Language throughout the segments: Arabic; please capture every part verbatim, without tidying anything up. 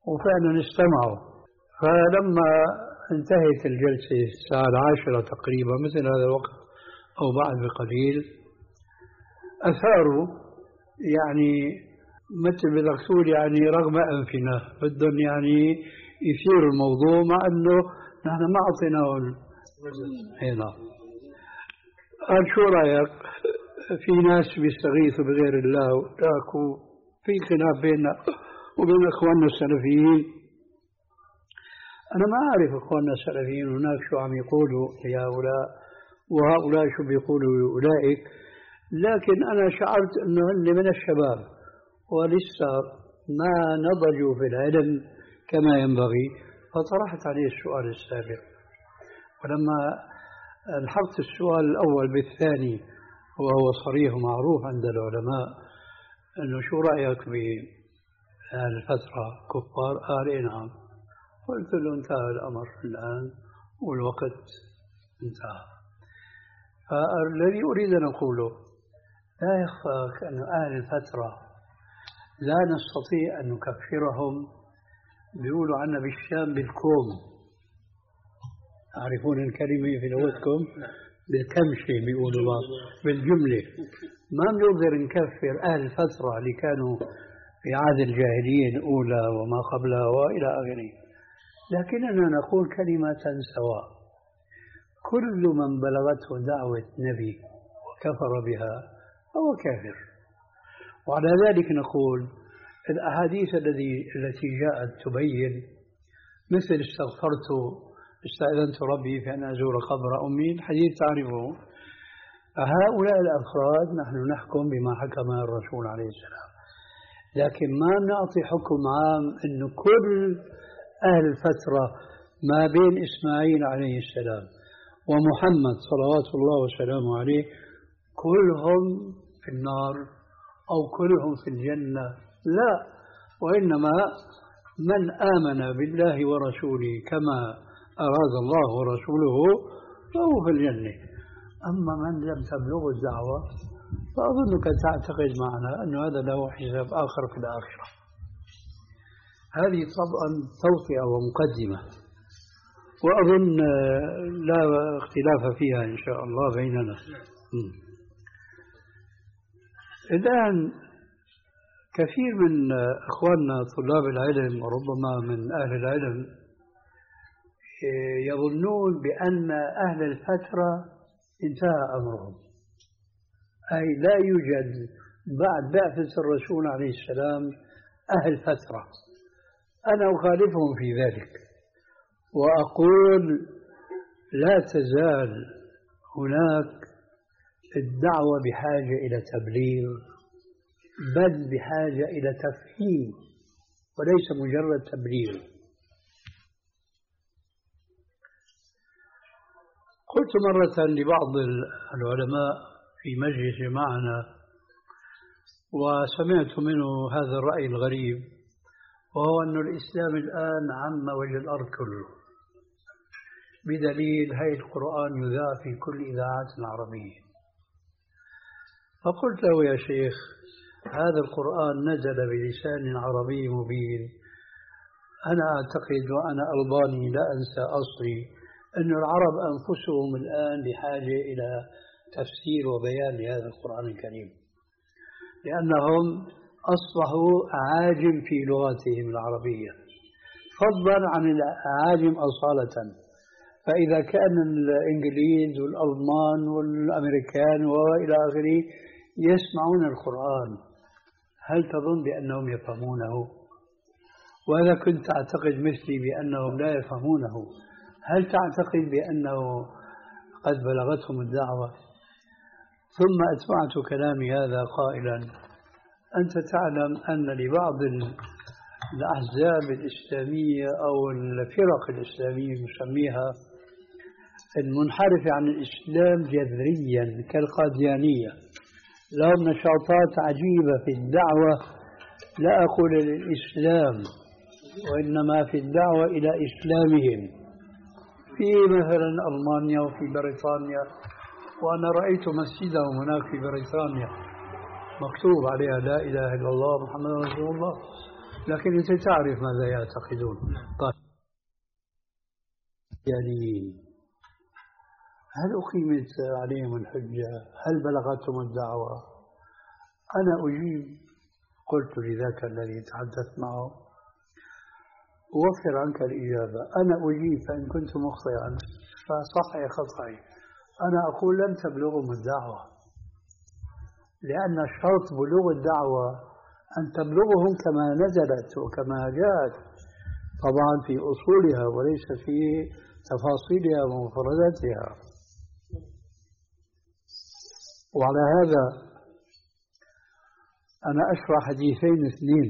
وفعلا استمعوا. فلما انتهت الجلسة الساعة العاشرة تقريبا مثل هذا الوقت أو بعد بقليل، أثاروا يعني مثل بدك تقول يعني رغم أنفنا بدهم يعني يثيروا الموضوع، مع أنه نحن ما أعطيناه هنا. قال شو رأيك؟ في ناس بيستغيثوا بغير الله وتاكوا في خلاف بيننا وبين إخواننا السلفيين. أنا ما أعرف إخواننا السلفيين هناك شو عم يقولوا لهؤلاء وهؤلاء شو بيقولوا لأولئك، لكن أنا شعرت أنه هن من الشباب ولسه ما نضجوا في العلم كما ينبغي، فطرحت عليه السؤال السابق. ولما الحقت السؤال الأول بالثاني وهو صريح معروف عند العلماء أنه شو رأيك بالفترة كفار؟ قال نعم. قلت له انتهى الأمر الآن والوقت انتهى. فالذي أريد أن أقوله لا يخفاك أن أهل الفترة لا نستطيع أن نكفرهم. بيقولوا عنا بالشام بالكوم، تعرفون الكلمة في لغتكم بالكمشة بيقولوا بعض بالجملة. ما بنقدر نكفر أهل الفترة اللي كانوا في عهد الجاهلية الأولى وما قبلها وإلى آخره، لكننا نقول كلمة سواء: كل من بلغته دعوة نبي وكفر بها فهو كافر. وعلى ذلك نقول الأحاديث التي التي جاءت تبين مثل استغفرت استأذنت ربي في أن أزور قبر أمي، الحديث تعرفه. هؤلاء الأفراد نحن نحكم بما حكم الرسول عليه السلام، لكن ما نعطي حكم عام أن كل أهل الفترة ما بين إسماعيل عليه السلام ومحمد صلوات الله وسلامه عليه كلهم في النار أو كلهم في الجنة. لا، وإنما من آمن بالله ورسوله كما أراد الله ورسوله فهو في الجنة. أما من لم تبلغ الدعوة فأظنك تعتقد معنا أن هذا له حساب آخر في الآخرة. هذه طبعا توطئة ومقدمة، وأظن لا اختلاف فيها إن شاء الله بيننا. الآن كثير من إخواننا طلاب العلم وربما من أهل العلم يظنون بأن أهل الفترة انتهى أمرهم، أي لا يوجد بعد بعثة الرسول عليه السلام أهل فترة. أنا أخالفهم في ذلك وأقول لا تزال هناك الدعوة بحاجة إلى تبليغ، بل بحاجة إلى تفهيم وليس مجرد تبليغ. قلت مرة لبعض العلماء في مجلس معنا وسمعت منه هذا الرأي الغريب، وهو أن الإسلام الآن عم وجه الأرض كله، بدليل هاي القرآن يذاع في كل إذاعات العربية. فقلت له يا شيخ هذا القرآن نزل بلسان عربي مبين. أنا أعتقد وأنا ألباني لا أنسى أصلي أن العرب أنفسهم الآن بحاجة إلى تفسير وبيان لهذا القرآن الكريم، لأنهم أصبحوا أعاجم في لغتهم العربية فضلا عن الأعاجم أصالة. فإذا كان الإنجليز والألمان والأمريكان وإلى آخره يسمعون القرآن، هل تظن بأنهم يفهمونه؟ وإذا كنت تعتقد مثلي بأنهم لا يفهمونه، هل تعتقد بأنه قد بلغتهم الدعوة؟ ثم أتبعت كلامي هذا قائلا: أنت تعلم أن لبعض الأحزاب الإسلامية أو الفرق الإسلامية نسميها المنحرفة عن الإسلام جذريا كالقاديانية لهم نشاطات عجيبة في الدعوة، لا أقول للإسلام وإنما في الدعوة إلى إسلامهم، في مثلا ألمانيا وفي بريطانيا. وأنا رأيت مسجدهم هناك في بريطانيا مكتوب عليها لا إله إلا الله محمد رسول الله. لكن أنت تعرف ماذا يعتقدون. طيب يعني هل أقيمت عليهم الحجة؟ هل بلغتهم الدعوة؟ أنا أجيب، قلت لذاك الذي تحدثت معه: أوفر عنك الإجابة، أنا أجيب فإن كنت مخطئا فصحح خطأي. أنا أقول لم تبلغهم الدعوة، لأن شرط بلوغ الدعوة أن تبلغهم كما نزلت وكما جاءت، طبعا في أصولها وليس في تفاصيلها ومفرداتها. وعلى هذا أنا أشرح حديثين اثنين.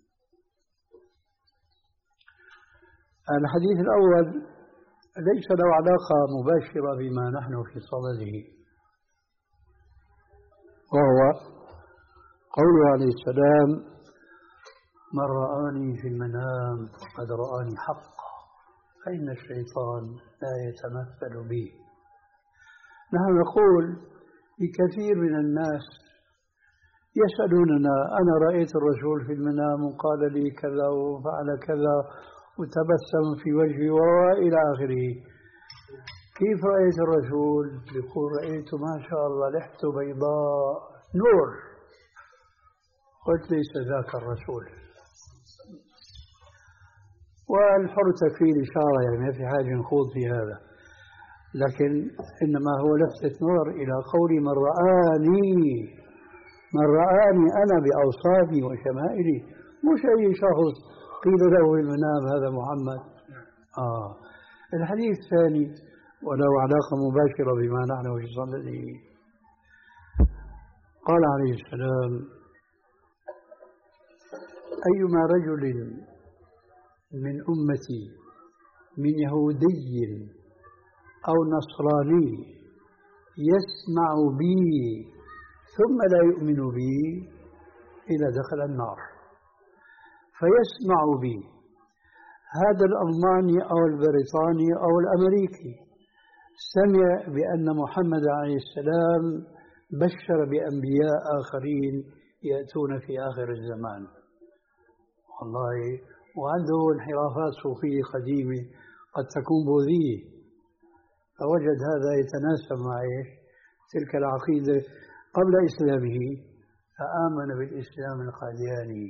الحديث الأول ليس له علاقة مباشرة بما نحن في صدده، وهو قوله عليه السلام: من رآني في المنام قد رآني حقا فإن الشيطان لا يتمثل بي. نحن نقول لكثير من الناس يسألوننا: أنا رأيت الرسول في المنام وقال لي كذا وفعل كذا وتبسم في وجهي وإلى آخره، كيف رأيت الرسول؟ يقول: رأيت ما شاء الله لحته بيضاء نور. قلت: ليس ذاك الرسول. والحر تكفيه الإشارة، يعني ما في حاجة نخوض في هذا، لكن إنما هو لفتة نظر إلى قول من رآني، من رآني أنا بأوصافي وشمائلي، مش أي شخص قيل له في المنام هذا محمد. آه. الحديث الثاني وله علاقة مباشرة بما نحن في صدده. قال عليه السلام: أيما رجل من أمتي من يهودي أو نصراني يسمع بي ثم لا يؤمن بي إلا دخل النار. فيسمع بي هذا الألماني أو البريطاني أو الأمريكي سمع بأن محمد عليه السلام بشر بأنبياء آخرين يأتون في آخر الزمان، والله، وعنده انحرافات صوفية قديمة قد تكون بوذية، فوجد هذا يتناسب مع تلك العقيدة قبل إسلامه فآمن بالإسلام القادياني.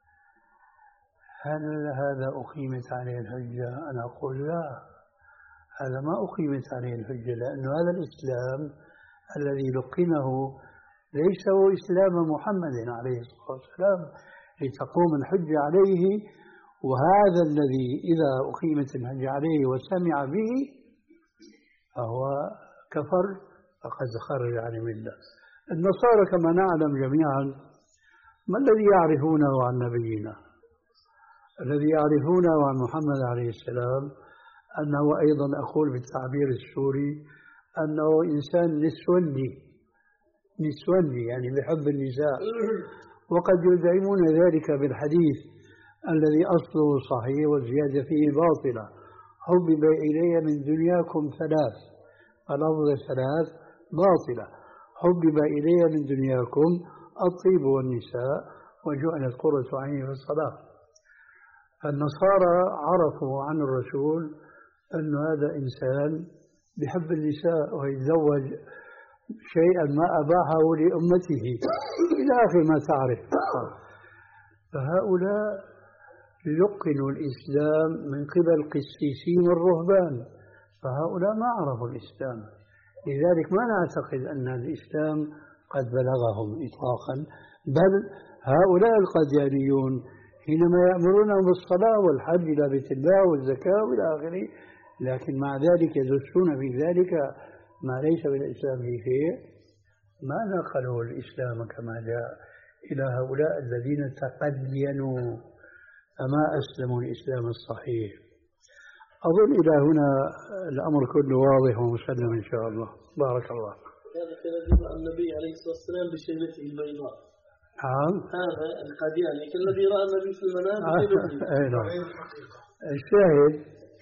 هل هذا أقيمت عليه الحجة؟ أنا أقول لا، هذا ما أقيمت عليه الحجة، لأن هذا الإسلام الذي لقنه ليس هو إسلام محمد عليه الصلاة والسلام لتقوم الحجة عليه. وهذا الذي إذا أقيمت الحجة عليه وسمع به فهو كفر فقد خرج عن الملة. النصارى كما نعلم جميعا ما الذي يعرفونه عن نبينا؟ الذي يعرفونه عن محمد عليه السلام أنه أيضا، أقول بالتعبير السوري، أنه إنسان نسوني نسوني يعني بحب النساء، وقد يدعمون ذلك بالحديث الذي أصله صحيح والزيادة فيه باطلة: حبب إلي من دنياكم ثلاث، فلفظ ثلاث باطلة: حبب إلي من دنياكم الطيب والنساء وجعلت قرة عيني في الصلاة. النصارى عرفوا عن الرسول أن هذا إنسان بحب النساء ويتزوج شيئا ما أباحه لأمته إلى آخر ما تعرف. فهؤلاء لقنوا الإسلام من قبل قسيسين الرهبان، فهؤلاء ما عرفوا الإسلام، لذلك ما نعتقد أن الإسلام قد بلغهم إطلاقا. بل هؤلاء القاديانيون حينما يأمرونهم بالصلاة والحج إلى بيت الله والزكاة وإلى آخره، لكن مع ذلك يدسون في ذلك ما ليس بالإسلام في شيء، ما نقلوا الإسلام كما جاء إلى هؤلاء الذين تقدينوا فما أسلموا الإسلام الصحيح. أظن إلى هنا الأمر كله واضح ومسلم إن شاء الله. بارك الله. هذا الذي رأى النبي عليه الصلاة والسلام بشيبته البيضاء. نعم. هذا القادياني كالذي رأى النبي في المنام بشيبته. أي نعم. الشاهد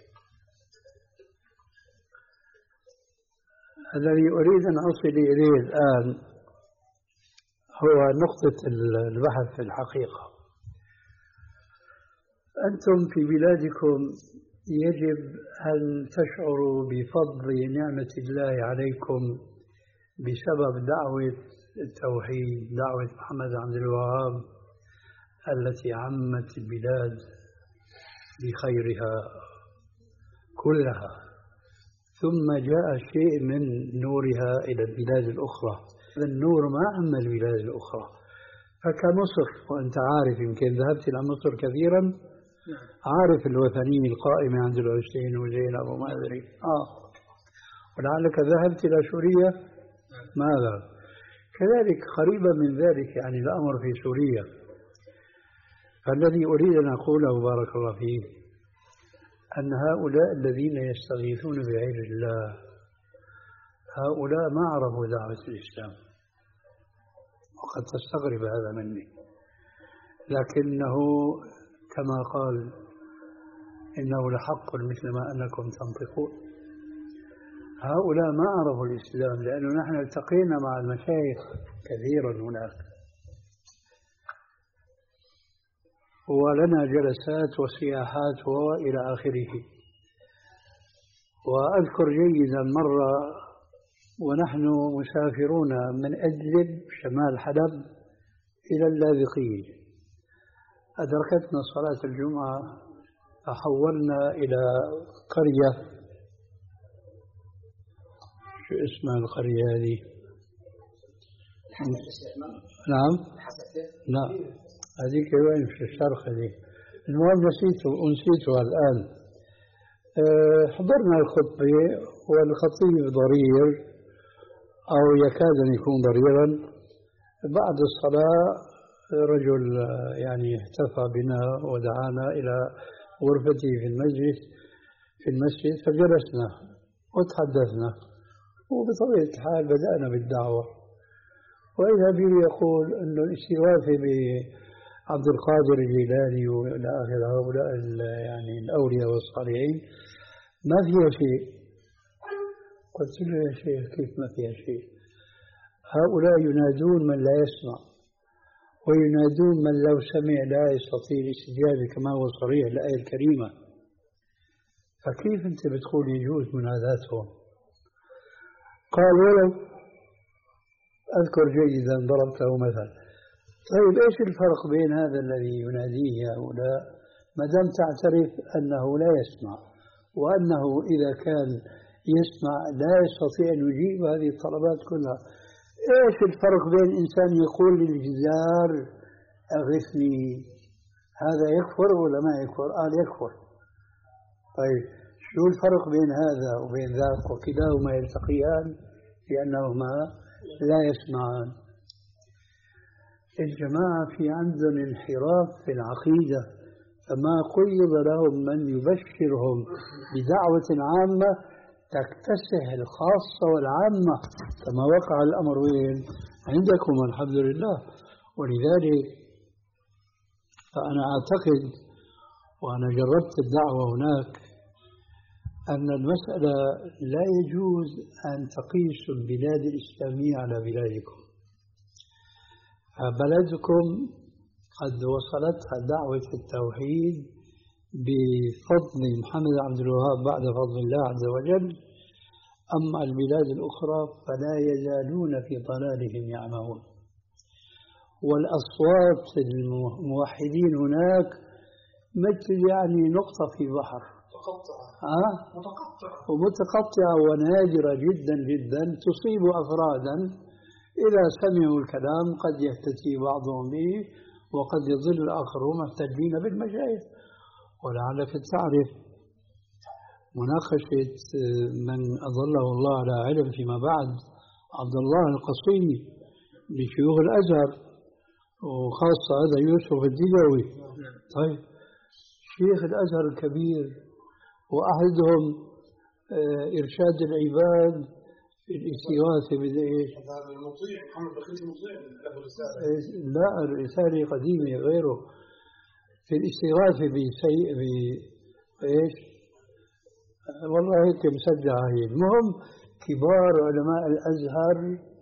الذي أريد أن أصل إليه الآن هو نقطة البحث في الحقيقة. أنتم في بلادكم يجب أن تشعروا بفضل نعمة الله عليكم بسبب دعوة التوحيد، دعوة محمد عبد الوهاب التي عمت البلاد بخيرها كلها، ثم جاء شيء من نورها إلى البلاد الأخرى. النور ما عم البلاد الأخرى، فكمصر، وأنت عارف يمكن ذهبت إلى مصر كثيرا، عارف الوثنية القائمة عند الحسين وزينب وما أدري آه ولعلك ذهبت إلى سوريا. ماذا؟ كذلك قريبا من ذلك يعني الأمر في سوريا. فالذي أريد أن أقوله بارك الله فيه أن هؤلاء الذين يستغيثون بغير الله هؤلاء ما عرفوا دعوة الإسلام، وقد تستغرب هذا مني، لكنه كما قال إنه لحق مثل ما أنكم تنطقون. هؤلاء ما عرفوا الإسلام، لأنه نحن التقينا مع المشايخ كثيرا هناك، ولنا جلسات وسياحات وإلى آخره. وأذكر جيدا مرة ونحن مسافرون من أدلب شمال حلب إلى اللاذقية، أدركتنا صلاة الجمعة فحولنا إلى قرية، شو اسمها القرية هذه؟ نعم لا هذيك وين في الشرق هذه، المهم نسيته أنسيتها الآن. أه حضرنا الخطبة والخطيب ضرير أو يكاد أن يكون ضريرا. بعد الصلاة رجل يعني احتفى بنا ودعانا إلى غرفته في المسجد في المسجد فجلسنا وتحدثنا، وبطبيعة الحال بدأنا بالدعوة، وإذا به يقول أن الاستغاثة بعبد القادر الجيلاني وإلى آخر هؤلاء يعني الأولياء والصالحين ما فيها شيء. قلت له يا شيخ كيف ما فيها شيء؟ هؤلاء ينادون من لا يسمع، وينادون من لو سمع لا يستطيع الاستجابة كما هو صريح الآية الكريمة، فكيف أنت بتقول يجوز مناداتهم؟ قال ولو أذكر جيدا ضربت له مثلا. طيب إيش الفرق بين هذا الذي يناديه هؤلاء ما دام تعترف أنه لا يسمع، وأنه إذا كان يسمع لا يستطيع أن يجيب هذه الطلبات كلها؟ إيش الفرق بين إنسان يقول للجدار أغثني، هذا يكفر ولا ما يكفر؟ قال يكفر. طيب شو الفرق بين هذا وبين ذاك؟ وكلاهما يلتقيان لأنهما لا يسمعان. الجماعة في عندهم انحراف في العقيدة، فما قيض لهم من يبشرهم بدعوة عامة تكتسح الخاصة والعامة كما وقع الأمر وين عندكم الحمد لله. ولذلك فأنا أعتقد وأنا جربت الدعوة هناك أن المسألة لا يجوز أن تقيسوا البلاد الإسلامية على بلادكم. بلدكم قد وصلتها دعوة التوحيد بفضل محمد عبد الوهاب بعد فضل الله عز وجل، أما البلاد الأخرى فلا يزالون في ضلالهم يعمهون. والأصوات الموحدين هناك مثل يعني نقطة في بحر متقطعة آه؟ متقطعة ومتقطعة ونادرة جدا جدا، تصيب أفرادا إذا سمعوا الكلام قد يهتدي بعضهم به وقد يظل الآخرون محتجين بالمشايخ. ولعلك تعرف مناقشة من أظله الله على علم فيما بعد عبد الله القصيمي لشيوخ الأزهر، وخاصة هذا يوسف الديلوي. طيب شيخ الأزهر الكبير وأحدهم إرشاد العباد في الاستغاثة بإيش؟ هذا المطيع محمد بخيت المطيع له رسالة. لا الرسالة قديمة غيره في الاستغاثة بشيء بإيش؟ والله هيك مسجعة هي. المهم كبار علماء الأزهر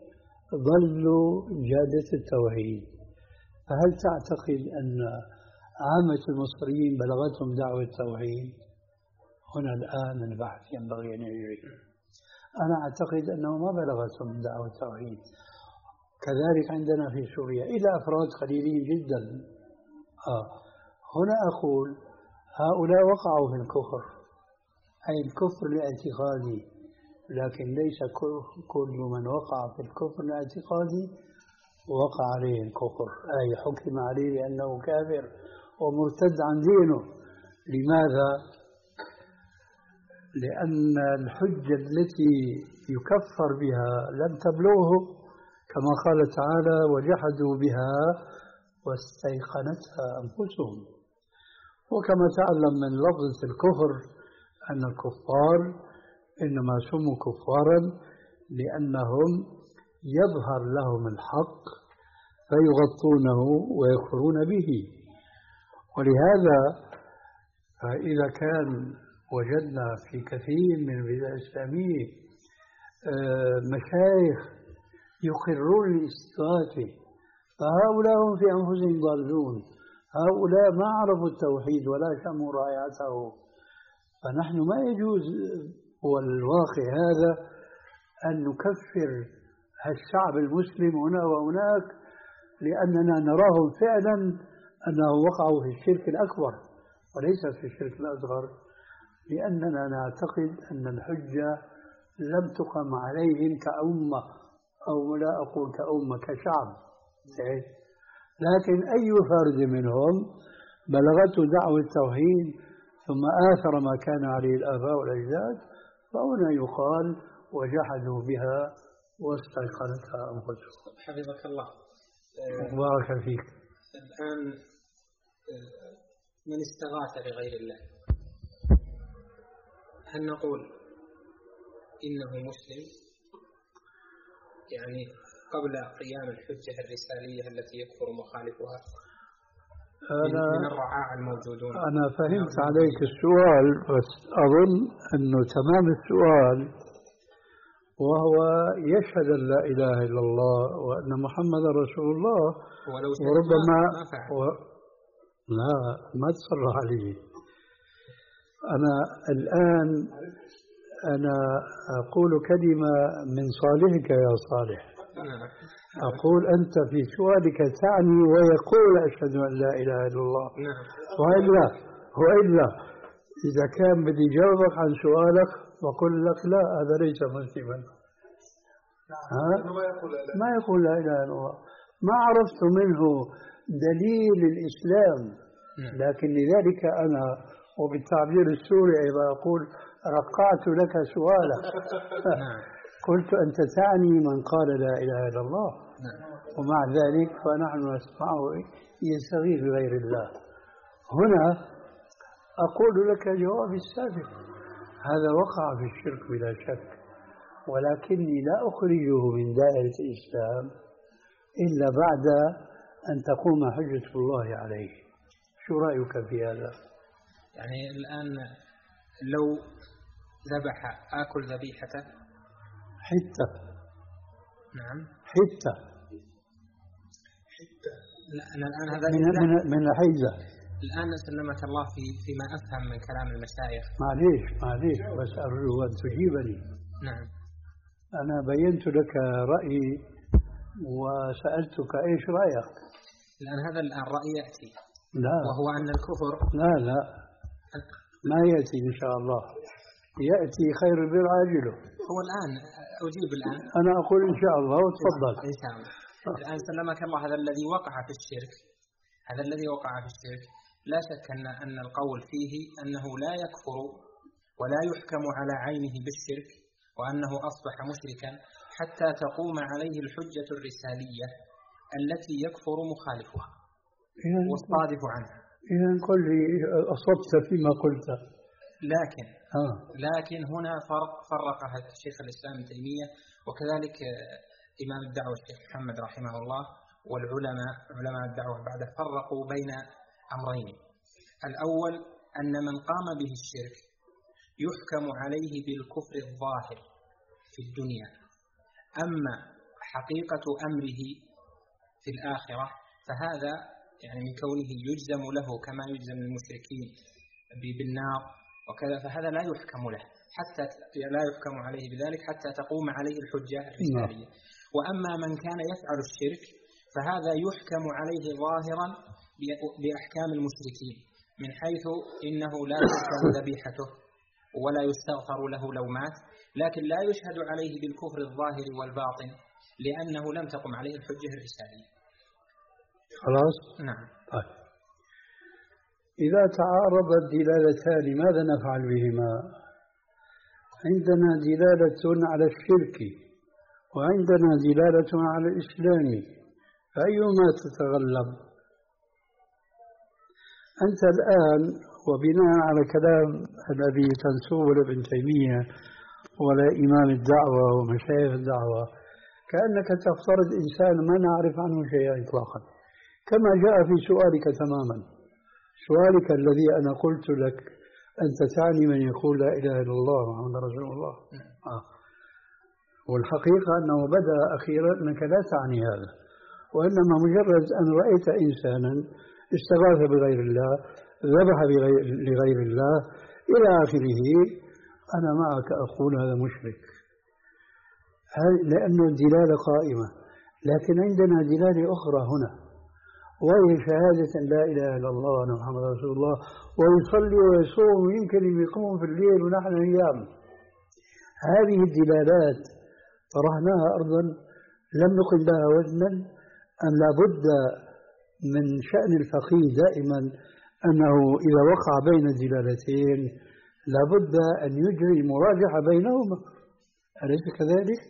ظلوا جادة التوحيد. فهل تعتقد أن عامة المصريين بلغتهم دعوة التوحيد. هنا الآن البحث ينبغي أن يجري. أنا أعتقد أنه ما بلغتهم دعوة التوحيد. كذلك عندنا في سوريا إلى أفراد قليلين جدا. آه. هنا أقول هؤلاء وقعوا في الكفر، أي الكفر الاعتقادي، لكن ليس كل من وقع في الكفر الاعتقادي وقع عليه الكفر، أي حكم عليه بأنه كافر ومرتد عن دينه. لماذا؟ لأن الحجة التي يكفر بها لم تبلغه، كما قال تعالى وجحدوا بها واستيقنتها أنفسهم. وكما تعلم من لفظة الكفر أن الكفار إنما سموا كفارا لأنهم يظهر لهم الحق فيغطونه ويكفرون به. ولهذا فإذا كان وجدنا في كثير من البلاد الإسلامية مشايخ يقرون الاستغاثة، فهؤلاء هم في أنفسهم ضالون، هؤلاء ما عرفوا التوحيد ولا شموا رائعته. فنحن ما يجوز والواقع هذا أن نكفر الشعب المسلم هنا وهناك لأننا نراهم فعلا أنهم وقعوا في الشرك الأكبر وليس في الشرك الأصغر، لأننا نعتقد أن الحجة لم تقم عليهم كأمة، أو لا أقول كأمة، كشعب. لكن أي فرد منهم بلغته دعوة التوحيد ثم آثر ما كان عليه الآباء والأجداد فهنا يقال وجحدوا بها واستيقنتها أنفسهم. حفظك الله. بارك فيك. الآن من استغاث بغير الله هل نقول إنه مسلم يعني قبل قيام الحجة الرسالية التي يكفر مخالفها أنا من الرعاع الموجودون؟ أنا فهمت عليك السؤال، بس أظن أنه تمام السؤال وهو يشهد أن لا إله إلا الله وأن محمد رسول الله، وربما و... لا ما تصرح عليه. أنا الآن أنا أقول كلمة من صالحك يا صالح، أقول أنت في سؤالك تعني ويقول أشهد أن لا إله إلا الله، وإلا وإلا إذا كان بدي جاوبك عن سؤالك وأقول لك لا هذا ليس مسلما. ها؟ ما يقول لا إله إلا الله، ما عرفت منه دليل الإسلام، لكن لذلك أنا وبالتعبير السوري إذا أقول رقعت لك سؤالك قلت أنت تعني من قال لا إله إلا الله، ومع ذلك فنحن نسمعه يستغيث بغير الله. هنا أقول لك جواب السابق، هذا وقع في الشرك بلا شك، ولكني لا أخرجه من دائرة الإسلام إلا بعد أن تقوم حجة الله عليه. شو رأيك في هذا؟ يعني الآن لو ذبح آكل ذبيحته حتة. نعم حتة حتة. لا أنا الآن هذا من من من حيزة. الآن سلمك الله في فيما أفهم من كلام المشايخ. معليش معليش بس أرجو أن تجيبني. نعم. أنا بينت لك رأيي وسألتك إيش رأيك. الآن هذا الآن رأي يأتي. لا. وهو أن الكفر. لا لا. ما يأتي إن شاء الله. يأتي خير البر عاجله. هو الآن أجيب الآن. أنا أقول إن شاء الله وتفضل. إن شاء الله. الآن سلمك الله هذا الذي وقع في الشرك، هذا الذي وقع في الشرك لا شك أن أن القول فيه أنه لا يكفر ولا يحكم على عينه بالشرك وأنه أصبح مشركا حتى تقوم عليه الحجة الرسالية التي يكفر مخالفها والصادف عنها. إذا قل لي أصبت فيما قلت. لكن آه. لكن هنا فرق فرقها الشيخ الإسلام ابن تيمية وكذلك إمام الدعوة الشيخ محمد رحمه الله والعلماء علماء الدعوة بعد فرقوا بين أمرين. الأول أن من قام به الشرك يحكم عليه بالكفر الظاهر في الدنيا، أما حقيقة أمره في الآخرة فهذا يعني من كونه يجزم له كما يجزم المشركين بالنار وكذا، فهذا لا يحكم له حتى لا يحكم عليه بذلك حتى تقوم عليه الحجة الرسالية. وأما من كان يفعل الشرك فهذا يحكم عليه ظاهرا بأحكام المشركين، من حيث إنه لا تحكم ذبيحته ولا يستغفر له لو مات، لكن لا يشهد عليه بالكفر الظاهر والباطن لأنه لم تقم عليه الحجة الرسالية. خلاص؟ نعم. طيب. إذا تعارضت دلالتان ماذا نفعل بهما؟ عندنا دلالة على الشرك وعندنا دلالة على الإسلام، فأيهما تتغلب؟ أنت الآن وبناء على كلام الذي تنسوه لابن تيمية ولا إمام الدعوة ومشايخ الدعوة كأنك تفترض إنسان ما نعرف عنه شيئا إطلاقا، كما جاء في سؤالك تماما. سؤالك الذي أنا قلت لك أنت تعني من يقول لا إله إلا الله محمد رسول الله. آه. والحقيقة أنه بدأ أخيرا أنك لا تعني هذا، وإنما مجرد أن رأيت إنسانا استغاث بغير الله، ذبح لغير الله إلى آخره، أنا معك أقول هذا مشرك، لأن الدلالة قائمة. لكن عندنا دلالة أخرى هنا، وهي شهادة لا إله إلا الله وأن محمد رسول الله، ويصلي ويصوم ويمكن يقوم في الليل ونحن أيام. هذه الدلالات طرحناها أرضا لم نقل لها وزنا، أن لابد من شأن الفقيه دائما أنه إذا وقع بين الدلالتين لابد أن يجري المراجعة بينهما، أليس كذلك؟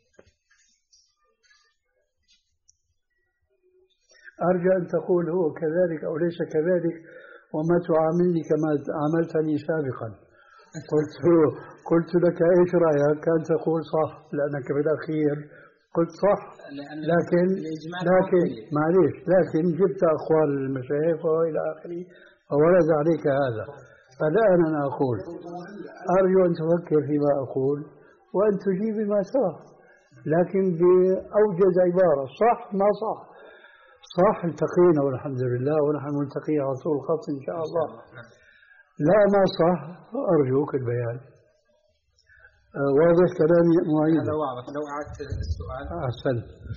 أرجو أن تقول هو كذلك أو ليس كذلك، وما تعاملني كما عاملتني سابقا. قلت قلت لك إيش رأيك؟ كان تقول صح لأنك بالأخير قلت صح، لكن لكن معليش لكن جبت أقوال المشايخ وإلى آخره فورد عليك هذا. فالآن أنا أقول أرجو أن تفكر فيما أقول وأن تجيب ما ترى، لكن بأوجز عبارة. صح ما صح؟ صح التقينا والحمد لله ونحن ملتقي على طول الخط إن شاء الله. لا ما صح أرجوك البيان. آه واضح كلامي معين؟ هذا واضح. لو أعدت السؤال. أحسن.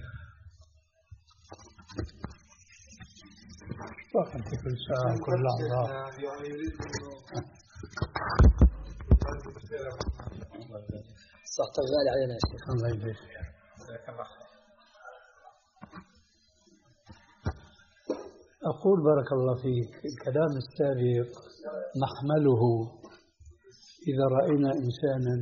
وقت كل ساعة كل لحظة. صحت غالي علينا يا شيخ. الله يجزيك. جزاك الله خير. أقول بارك الله فيك الكلام السابق نحمله إذا رأينا إنسانا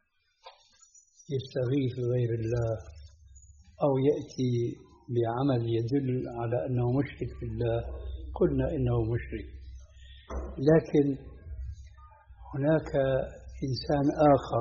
يستغيث غير الله أو يأتي بعمل يدل على أنه مشرك بالله قلنا إنه مشرك. لكن هناك إنسان آخر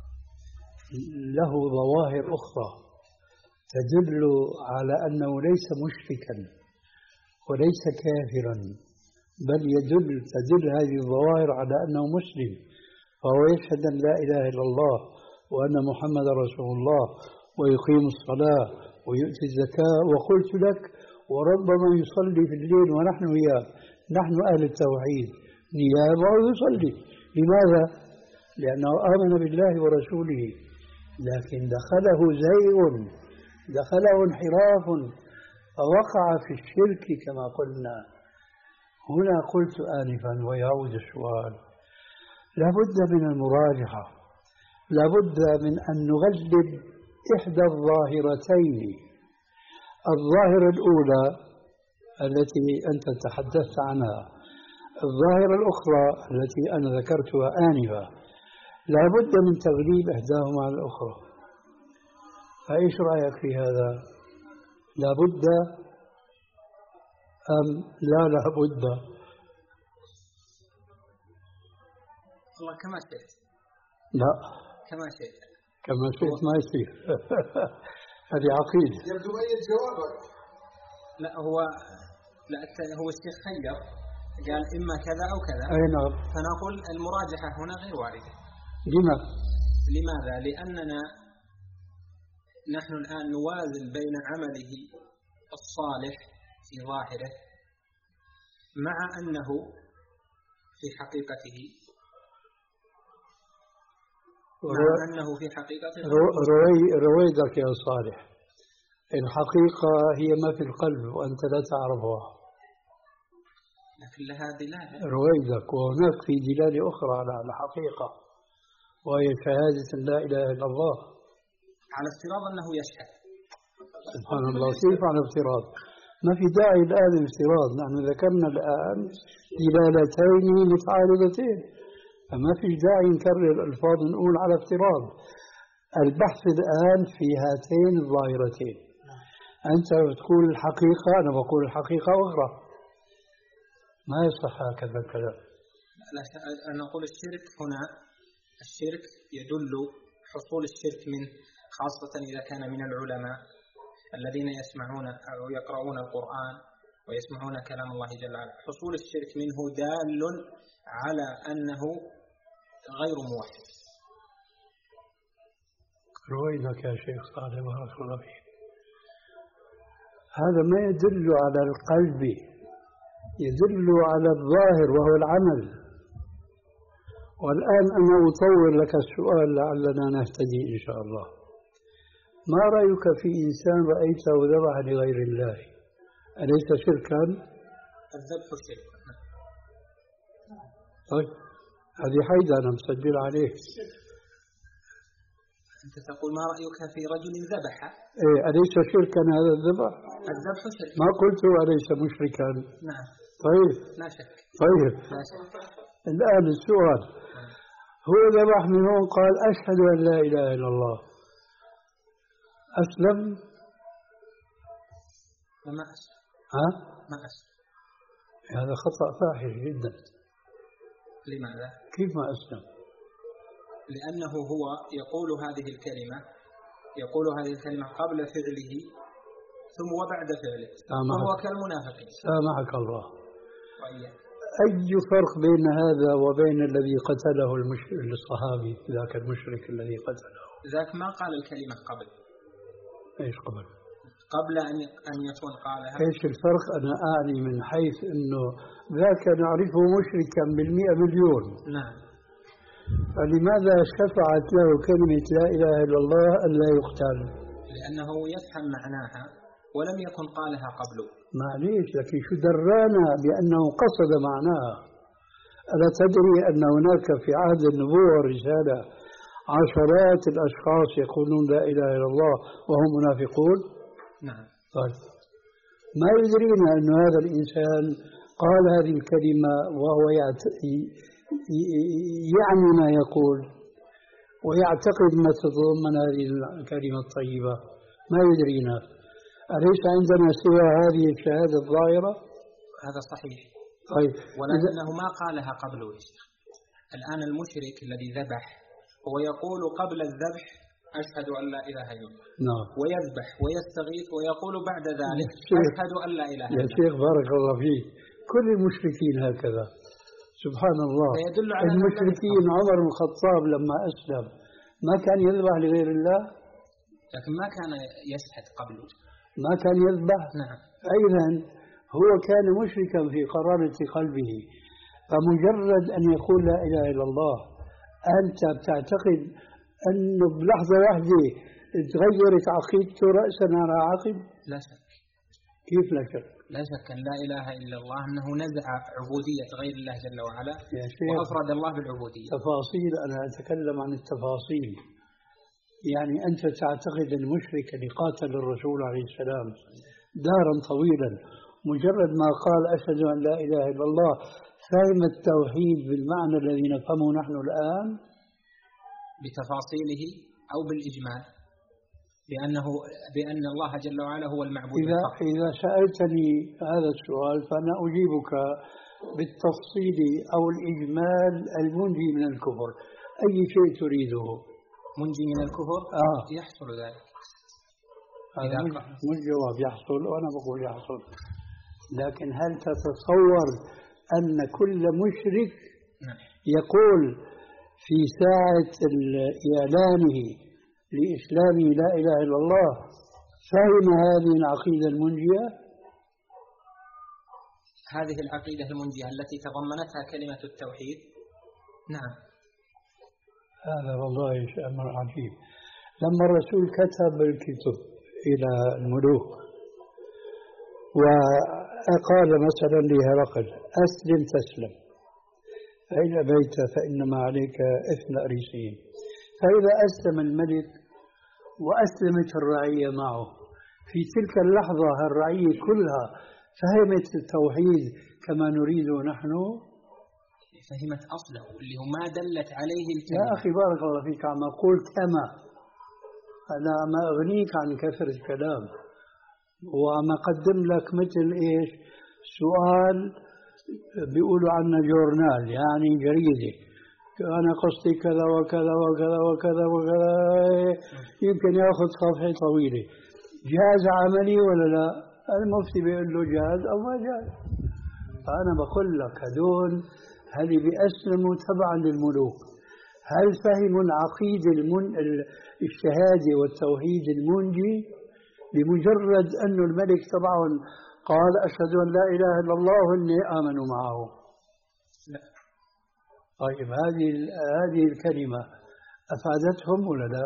له ظواهر أخرى تدل على أنه ليس مشركا وليس كافرا، بل يدل تدل هذه الظواهر على أنه مسلم، فهو يشهد أن لا إله إلا الله وأن محمد رسول الله ويقيم الصلاة ويؤتي الزكاة. وقلت لك وربما يصلي في الليل ونحن وياه، نحن أهل التوحيد نيام ويصلي. لماذا؟ لأنه آمن بالله ورسوله، لكن دخله زيغ، دخله انحراف فوقع في الشرك كما قلنا. هنا قلت آنفا ويعود السؤال، لابد من المراجعة، لابد من أن نغلب إحدى الظاهرتين. الظاهرة الأولى التي أنت تحدثت عنها، الظاهرة الأخرى التي أنا ذكرتها آنفا، لابد من تغليب إحداهما على الأخرى. فإيش رأيك في هذا؟ لابد أم لا لابد؟ والله كما شئت. لا كما شئت. كما شئت ما يصير. هذه عقيدة. يبدو أي جوابك. لا هو لا هو الشيخ خير قال إما كذا أو كذا. أي نعم. فنقول المراجحة هنا غير واردة. لماذا؟ لماذا؟ لأننا نحن الآن نوازن بين عمله الصالح في ظاهره مع أنه في حقيقته مع أنه في حقيقته روي رويدك يا صالح، الحقيقة هي ما في القلب وأنت لا تعرفها، لكن لها دلالة. رويدك، وهناك في دلالة أخرى على الحقيقة وهي شهادة لا إله إلا الله، على افتراض أنه يشهد. سبحان الله، كيف على افتراض؟ ما في داعي الآن الافتراض، نحن ذكرنا الآن دلالتين متعارضتين، فما في داعي نكرر الألفاظ نقول على افتراض. البحث الآن في هاتين الظاهرتين، أنت بتقول الحقيقة، أنا بقول الحقيقة أخرى، ما يصح هكذا الكلام. أنا أقول الشرك هنا، الشرك يدل حصول الشرك منه، خاصة إذا كان من العلماء الذين يسمعون أو يقرؤون القرآن ويسمعون كلام الله جل وعلا، حصول الشرك منه دال على أنه غير موحد. روينك يا شيخ صالح بارك الله فيك، هذا ما يدل على القلب، يدل على الظاهر وهو العمل. والآن أنا أطور لك السؤال لعلنا نهتدي إن شاء الله. ما رأيك في إنسان رأيته ذبح لغير الله، أليس شركا؟ الذبح شرك. طيب هذه حيدة أنا مسجل عليك. أنت تقول ما رأيك في رجل ذبح؟ إيه، أليس شركا هذا الذبح؟ الذبح شرك. ما قلت أليس مشركا؟ نعم. طيب. لا شك. طيب. لا شك. الآن السؤال، هو ذبح من هون قال أشهد أن لا إله إلا الله، أسلم؟ ما أسلم. ها؟ ما أسلم. هذا خطأ فاحش جدا. لماذا؟ كيف ما أسلم؟ لأنه هو يقول هذه الكلمة، يقول هذه الكلمة قبل فعله ثم وبعد فعله، وهو كالمنافقين. سامحك الله. وإياه. أي فرق بين هذا وبين الذي قتله الصحابي ذاك المشرك الذي قتله؟ ذاك ما قال الكلمة قبل. إيش قبل؟ قبل أن أن يكون قالها. إيش الفرق؟ أنا أعني من حيث إنه ذاك نعرفه مشركا بالمئة مليون. نعم. فلماذا شفعت له كلمة لا إله إلا الله أن لا يقتل؟ لأنه يفهم معناها ولم يكن قالها قبله. معليش، لكن شو درانا بأنه قصد معناها؟ ألا تدري أن هناك في عهد النبوة والرسالة عشرات الأشخاص يقولون لا إله إلا الله وهم منافقون؟ نعم. طيب ما يدرينا أن هذا الإنسان قال هذه الكلمة وهو يعني ما يقول ويعتقد ما تتضمن هذه الكلمة الطيبة، ما يدرينا. أليس عندنا سوى هذه الشهادة الظاهرة؟ هذا صحيح. طيب ولكنه ما قالها قبله يا شيخ. الآن المشرك الذي ذبح هو يقول قبل الذبح أشهد أن لا إله إلا الله. نعم. ويذبح ويستغيث ويقول بعد ذلك أشهد أن لا إله إلا الله. يا شيخ بارك الله فيك، كل المشركين هكذا سبحان الله. المشركين عمر بن الخطاب لما أسلم ما كان يذبح لغير الله، لكن ما كان يشهد قبله، ما كان يذبح. نعم. أيضا هو كان مشركا في قرارة قلبه، فمجرد أن يقول لا إله إلا الله أنت بتعتقد أنه بلحظة واحدة تغيرت عقيدته رأسا على عقب؟ لا شك. كيف لا شك؟ لا شك أن لا إله إلا الله أنه نزع عبودية غير الله جل وعلا وأفرد الله بالعبودية. تفاصيل، أنا أتكلم عن التفاصيل. يعني أنت تعتقد المشرك اللي قاتل الرسول عليه السلام دارا طويلا مجرد ما قال أشهد أن لا إله إلا الله فهم التوحيد بالمعنى الذي نفهمه نحن الآن بتفاصيله أو بالإجمال بأنه بأن الله جل وعلا هو المعبود. إذا, إذا سألتني هذا السؤال فأنا أجيبك بالتفصيل أو الإجمال المنجي من الكفر. أي شيء تريده؟ منجي من الكفر؟ آه. يحصل ذلك. هذا مش جواب يحصل، وأنا بقول يحصل. لكن هل تتصور أن كل مشرك يقول في ساعة إعلانه لإسلامه لا إله إلا الله فهم هذه العقيدة المنجية؟ هذه العقيدة المنجية التي تضمنتها كلمة التوحيد. نعم. هذا والله أمر عجيب. لما الرسول كتب الكتب إلى الملوك وقال مثلا لهرقل أسلم تسلم، فإن أبيت فإنما عليك إثم أريسين. فإذا أسلم الملك وأسلمت الرعية معه، في تلك اللحظة الرعية كلها فهمت التوحيد كما نريد نحن. فهمت أصله اللي هو ما دلت عليه الكلمة. يا أخي بارك الله فيك، عم أقول كما أنا ما أغنيك عن كثرة الكلام، وعم أقدم لك مثل إيش سؤال بيقولوا عنه جورنال، يعني جريدة، أنا قصتي كذا وكذا وكذا وكذا وكذا، يمكن يأخذ صفحة طويلة. جاز عملي ولا لا؟ المفتي بيقول له جاز أو ما جاز. فأنا بقول لك هدول هل بيأسلموا تبعا للملوك، هل فهموا العقيدة المن... الشهادة والتوحيد المنجي بمجرد أن الملك تبعهم قال أشهد أن لا إله إلا الله وإني آمنوا معه؟ لا. طيب هذه هذه الكلمة أفادتهم ولا لا؟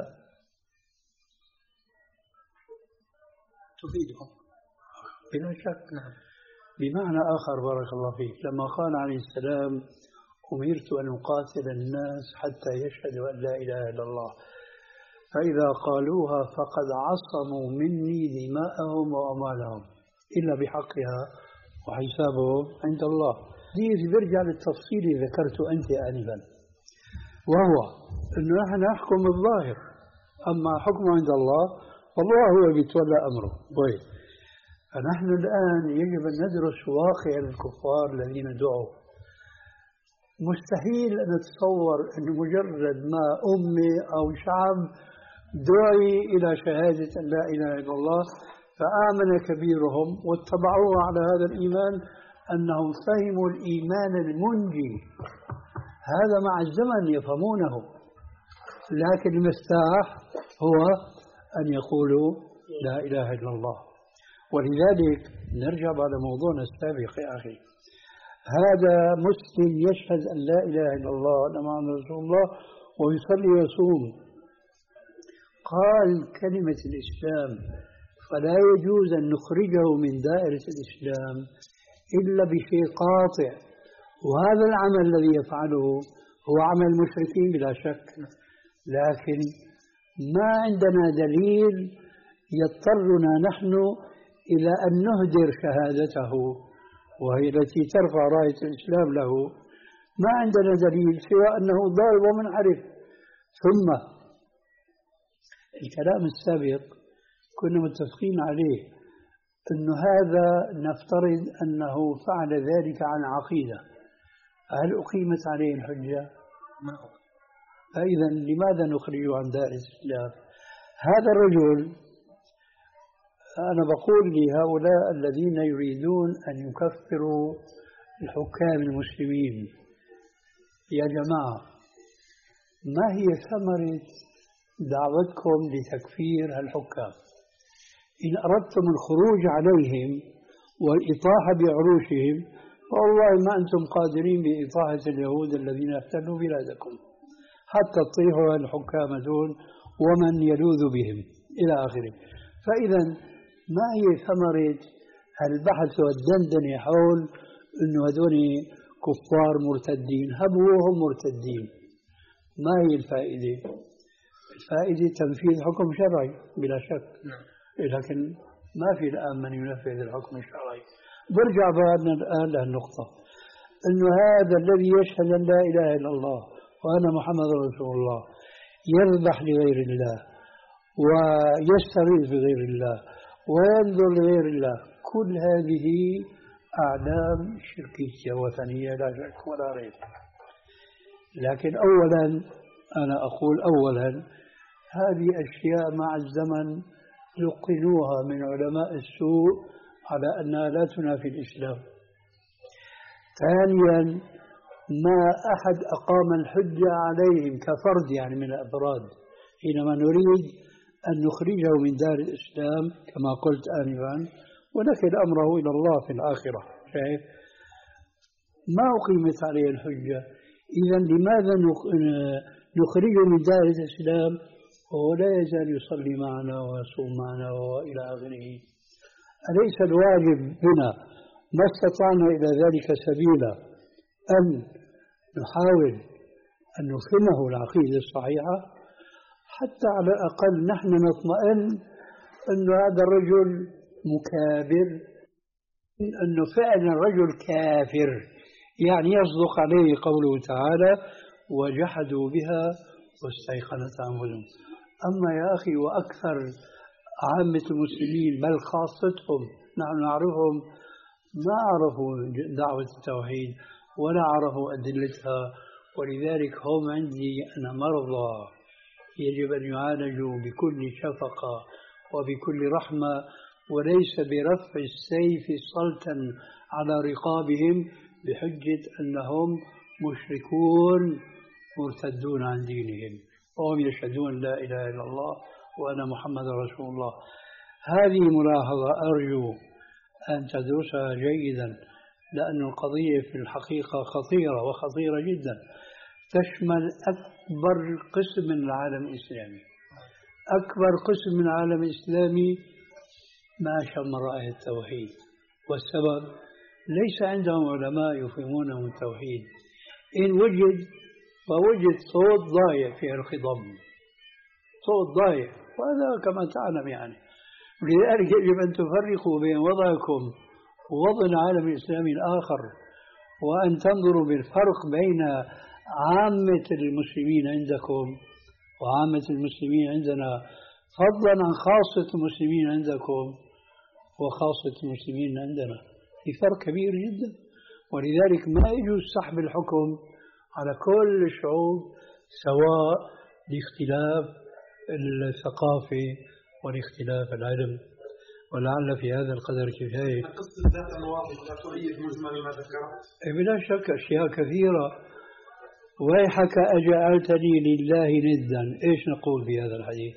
تفيدهم بلا شك. نعم. بمعنى آخر بارك الله فيك، لما قال عليه السلام أمرت أن أقاتل الناس حتى يشهدوا أن لا إله إلا الله، فإذا قالوها فقد عصموا مني دماءهم وأموالهم إلا بحقها وحسابهم عند الله. دي برجع للتفصيل اللي ذكرته أنت آنفا، وهو أنه نحن نحكم بالظاهر، أما حكمه عند الله والله هو بيتولى أمره. طيب فنحن الآن يجب أن ندرس واقع الكفار الذين دعوا. مستحيل أن نتصور أن مجرد ما أمة أو شعب دعي إلى شهادة أن لا إله إلا الله فآمن كبيرهم واتبعوه على هذا الإيمان أنهم فهموا الإيمان المنجي. هذا مع الزمن يفهمونه، لكن المفتاح هو أن يقولوا لا إله إلا الله. ولذلك نرجع على موضوعنا السابق يا أخي، هذا مسلم يشهد أن لا إله إلا الله وأن محمد رسول الله ويصلي ويصوم، قال كلمة الإسلام، فلا يجوز أن نخرجه من دائرة الإسلام إلا بشيء قاطع، وهذا العمل الذي يفعله هو عمل المشركين بلا شك، لكن ما عندنا دليل يضطرنا نحن إلى أن نهدر شهادته وهي التي ترفع راية الإسلام له. ما عندنا دليل سوى أنه ضال ومنحرف. ثم الكلام السابق كنا متفقين عليه أن هذا نفترض أنه فعل ذلك عن عقيدة، هل أقيمت عليه الحجة؟ ما أقيم. فإذا لماذا نخرجه عن دائرة الإسلام؟ هذا الرجل، أنا بقول لهؤلاء الذين يريدون أن يكفروا الحكام المسلمين، يا جماعة ما هي ثمرة دعوتكم لتكفير الحكام؟ إن أردتم الخروج عليهم والإطاحة بعروشهم فوالله ما أنتم قادرين بإطاحة اليهود الذين احتلوا بلادكم حتى تطيحوا الحكام دون ومن يلوذ بهم إلى آخره. فإذا ما هي ثمرة البحث والدندنة حول أنه هذول كفار مرتدين، هبوهم مرتدين؟ ما هي الفائدة؟ الفائدة تنفيذ حكم شرعي بلا شك، لكن ما في الآن من ينفذ الحكم الشرعي. برجع بأن الآن لهالنقطة، أنه هذا الذي يشهد أن لا إله إلا الله وأنا محمد رسول الله يذبح لغير الله ويستغيث بغير الله وينظر لغير الله، كل هذه أعلام شركية وثنية لا شك ولا ريب. لكن أولا أنا أقول أولا هذه أشياء مع الزمن لقنوها من علماء السوء على أنها لا تنافي الإسلام. ثانيا ما أحد أقام الحجة عليهم كفرد يعني من الأفراد حينما نريد أن نخرجه من دار الإسلام كما قلت آنفا ونكل أمره إلى الله في الآخرة. شايف؟ ما أقيمت عليه الحجة، إذا لماذا نخرجه من دائرة الإسلام وهو لا يزال يصلي معنا ويصوم معنا وإلى آخره؟ أليس الواجب بنا ما استطعنا إلى ذلك سبيلا أن نحاول أن نفهمه العقيدة الصحيحة حتى على الأقل نحن نطمئن أن هذا الرجل مكابر، أنه فعلا رجل كافر، يعني يصدق عليه قوله تعالى وجحدوا بها واستيقنت أنفسهم. أما يا أخي وأكثر عامة المسلمين بل خاصتهم نحن نعرفهم ما عرفوا دعوة التوحيد ولا عرفوا أدلتها، ولذلك هم عندي أنا مرضى يجب أن يعالجوا بكل شفقة وبكل رحمة، وليس برفع السيف صلتا على رقابهم بحجة أنهم مشركون مرتدون عن دينهم وهم يشهدون لا إله إلا الله وأنا محمد رسول الله. هذه ملاحظة أرجو أن تدرسها جيدا، لأن القضية في الحقيقة خطيرة وخطيرة جدا، تشمل أكبر قسم من العالم الإسلامي. أكبر قسم من العالم الإسلامي ما شم رأي التوحيد، والسبب ليس عندهم علماء يفهمونهم التوحيد، إن وجد فوجد صوت ضايع في الخضم، صوت ضايع، وهذا كما تعلم يعني. لذلك يجب أن تفرقوا بين وضعكم ووضع العالم الإسلامي الآخر، وأن تنظروا بالفرق بين عامة المسلمين عندكم وعامة المسلمين عندنا، فضلا عن خاصة المسلمين عندكم وخاصة المسلمين عندنا. في فرق كبير جدا، ولذلك ما يجوز سحب الحكم على كل الشعوب سواء لاختلاف الثقافة ولاختلاف العلم. ولعل في هذا القدر كفاية. قصة ذات الواضح لا تؤيد مجمل ما ذكرت؟ بلا شك أشياء كثيرة. ويحك أجعلتني لله ندا، إيش نقول في هذا الحديث؟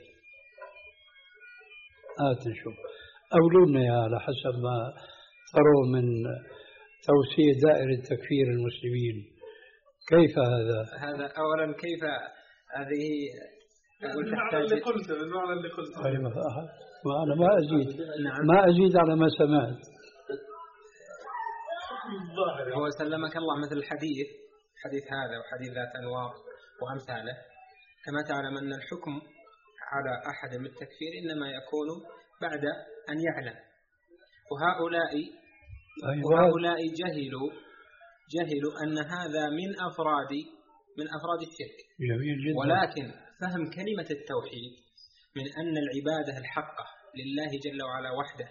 آت نشوف، أولونا يا على حسب ما تروا من توسيع دائرة تكفير المسلمين. كيف هذا؟ هذا أولا كيف هذه المعنى اللي قلته المعنى اللي قلته أيوة وأنا ما أزيد ما أزيد على ما سمعت. هو سلمك الله مثل الحديث حديث هذا وحديث ذات أنواط وأمثاله، كما تعلم أن الحكم على أحد من التكفير إنما يكون بعد أن يعلم، وهؤلاء وهؤلاء جهلوا جهلوا أن هذا من أفراد من أفراد الشرك. جميل جدا. ولكن فهم كلمة التوحيد من أن العبادة الحقة لله جل وعلا وحده،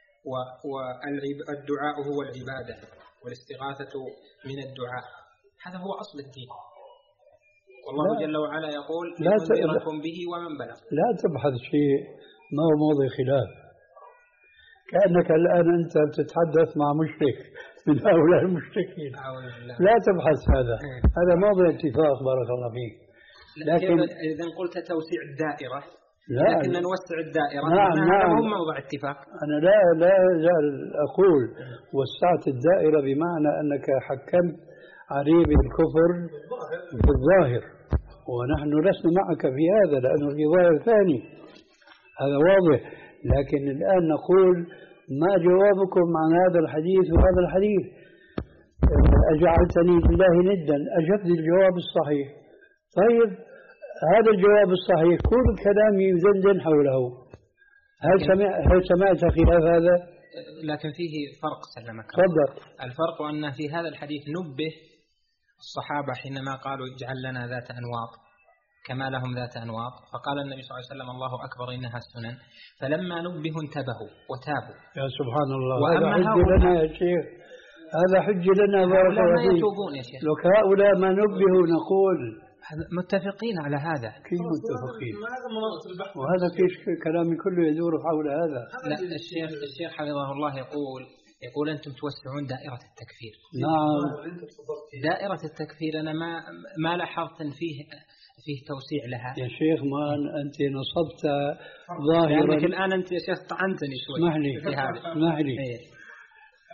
والدعاء هو العبادة والاستغاثة من الدعاء، هذا هو أصل الدين. والله جل وعلا يقول لأنذركم به ومن بلغ. لا تبحث شيء ما هو موضع خلاف، كأنك الآن أنت تتحدث مع مشرك من هؤلاء المشركين. لا تبحث هذا هذا موضع اتفاق بارك الله فيك. لكن إذا قلت توسيع الدائرة لكن نوسع الدائرة نعم نعم هو موضع اتفاق. أنا لا لا زال أقول وسعت الدائرة بمعنى أنك حكمت عليه بالكفر في الظاهر، ونحن لسنا معك في هذا لأنه في ظاهر ثاني، هذا واضح. لكن الآن نقول ما جوابكم عن هذا الحديث وهذا الحديث؟ أجعلتني لله ندا، أجبت الجواب الصحيح. طيب هذا الجواب الصحيح كل الكلام يدندن حوله، هل سمع هل سمعت خلاف هذا؟ لكن فيه فرق سلمك. تفضل. الفرق أن في هذا الحديث نبه الصحابة حينما قالوا اجعل لنا ذات أنواط كما لهم ذات أنواط، فقال النبي صلى الله عليه وسلم الله أكبر إنها السنن، فلما نبهوا انتبهوا وتابوا. يا سبحان الله، هذا حج لنا يا شيخ، هذا حج لنا بارك الله فيك. يتوبون يا شيخ. لو هؤلاء ما نبهوا نقول متفقين على هذا. كيف متفقين؟ وهذا كيش كلامي كله يدور حول هذا. لا الشيخ الشيخ حفظه الله يقول يقول أنتم توسعون دائرة التكفير. نعم. دائرة التكفير أنا ما ما لاحظت فيه فيه توسيع لها. يا شيخ ما أنت نصبت ظاهرا. لكن الآن أنت يا شيخ طعنتني شوي. اسمح لي في هذا. اسمح لي.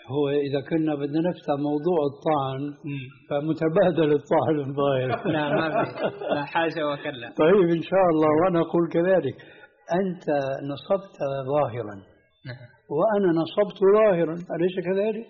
هو إذا كنا بدنا نفتح موضوع الطعن فمتبادل الطعن الظاهر. لا ما في، لا حاجة وكلا. طيب إن شاء الله، وأنا أقول كذلك. أنت نصبت ظاهرا وأنا نصبت ظاهرا، أليس كذلك؟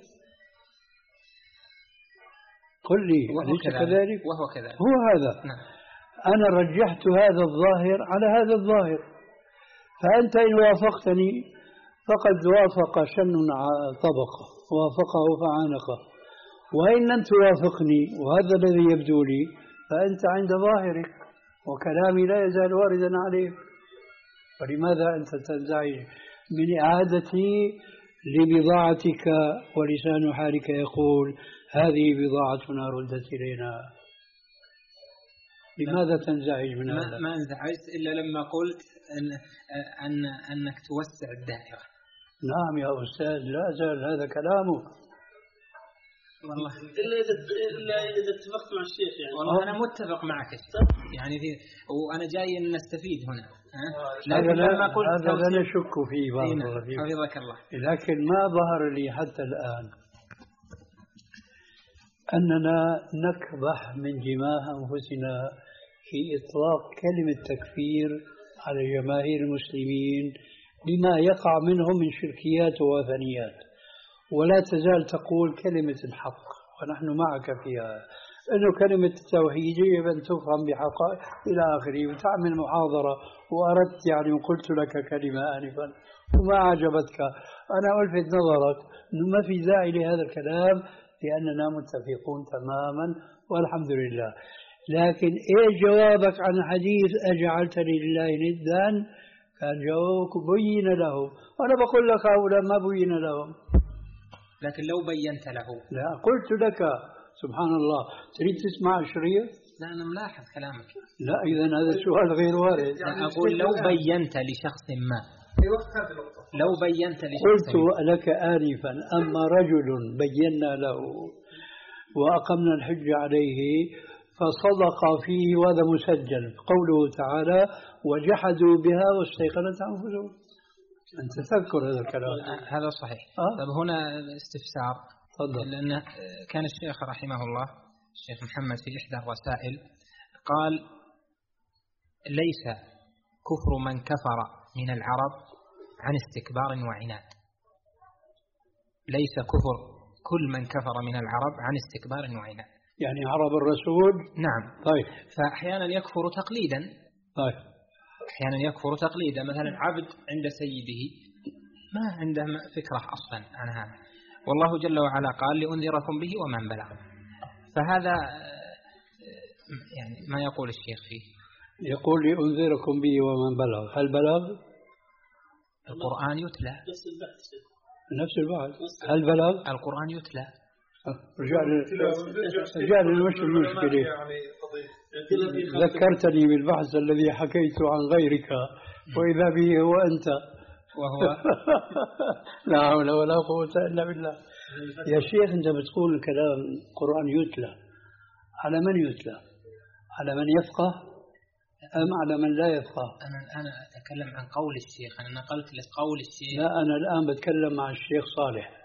قل لي أليس كذلك؟ وهو كذلك. هو هذا. نعم. أنا رجحت هذا الظاهر على هذا الظاهر، فأنت إن وافقتني فقد وافق شن طبقة، وافقه فعانقه، وإن لم توافقني وهذا الذي يبدو لي فأنت عند ظاهرك وكلامي لا يزال واردا عليك. فلماذا أنت تنزعج من إعادتي لبضاعتك ولسان حالك يقول هذه بضاعتنا ردت إلينا؟ لماذا تنزعج من هذا؟ ما انزعجت إلا لما قلت أن أن أنك توسع الدائرة. نعم يا أستاذ، لا زال هذا كلامك. والله إلا إذا إلا إذا اتفقت مع الشيخ يعني. والله أنا متفق معك يعني في، وأنا جاي أن نستفيد هنا. لكن لما قلت هذا لا نشك فيه حفظك الله، لكن ما ظهر لي حتى الآن أننا نكبح من جماح أنفسنا في إطلاق كلمة تكفير على جماهير المسلمين بما يقع منهم من شركيات ووثنيات، ولا تزال تقول كلمة الحق ونحن معك فيها، أنه كلمة التوحيد يجب أن تفهم بحقائق إلى آخره، وتعمل محاضرة وأردت يعني وقلت لك كلمة آنفا وما عجبتك، أنا ألفت نظرك أنه ما في داعي لهذا الكلام لأننا متفقون تماما والحمد لله. لكن إيه جوابك عن حديث أجعلتني لله ندا؟ كان جوابك بين له، وأنا بقول لك هؤلاء ما بين لهم. لكن لو بينت له. لا قلت لك سبحان الله، تريد تسمع الشريط؟ لا أنا ملاحظ كلامك. لا إذا هذا السؤال غير وارد. يعني أقول لو بينت لشخص ما، لو بينت لشخص قلت لك آنفا أما رجل بينا له وأقمنا الحج عليه فصدق فيه، وهذا مسجل قوله تعالى وجحدوا بها واستيقنتها أنفسهم. أنت تذكر هذا الكلام؟ هذا صحيح. آه؟ طب هنا استفسار، تفضل. لأن كان الشيخ رحمه الله الشيخ محمد في إحدى الرسائل قال ليس كفر من كفر من العرب عن استكبار وعناد، ليس كفر كل من كفر من العرب عن استكبار وعناد، يعني عرب الرسول. نعم. طيب. فأحيانا يكفر تقليدا. طيب. أحيانا يكفر تقليدا، مثلا عبد عند سيده ما عنده فكرة أصلا عن هذا، والله جل وعلا قال لأنذركم به ومن بلغ. فهذا يعني ما يقول الشيخ فيه، يقول لأنذركم به ومن بلغ. هل بلغ؟ القرآن يتلى نفس البحث نفس البعض. هل بلغ؟ القرآن يتلى. رجع للمش المشكلة. ذكرتني بالبحث الذي حكيت عن غيرك وإذا به هو أنت، وهو لا حول ولا قوة إلا بالله. يا شيخ أنت بتقول الكلام القرآن يتلى، على من يتلى؟ على من يفقه أم على من لا يفقه؟ أنا الآن أتكلم عن قول الشيخ، أنا نقلت لك قول الشيخ. لا أنا الآن بتكلم مع الشيخ صالح،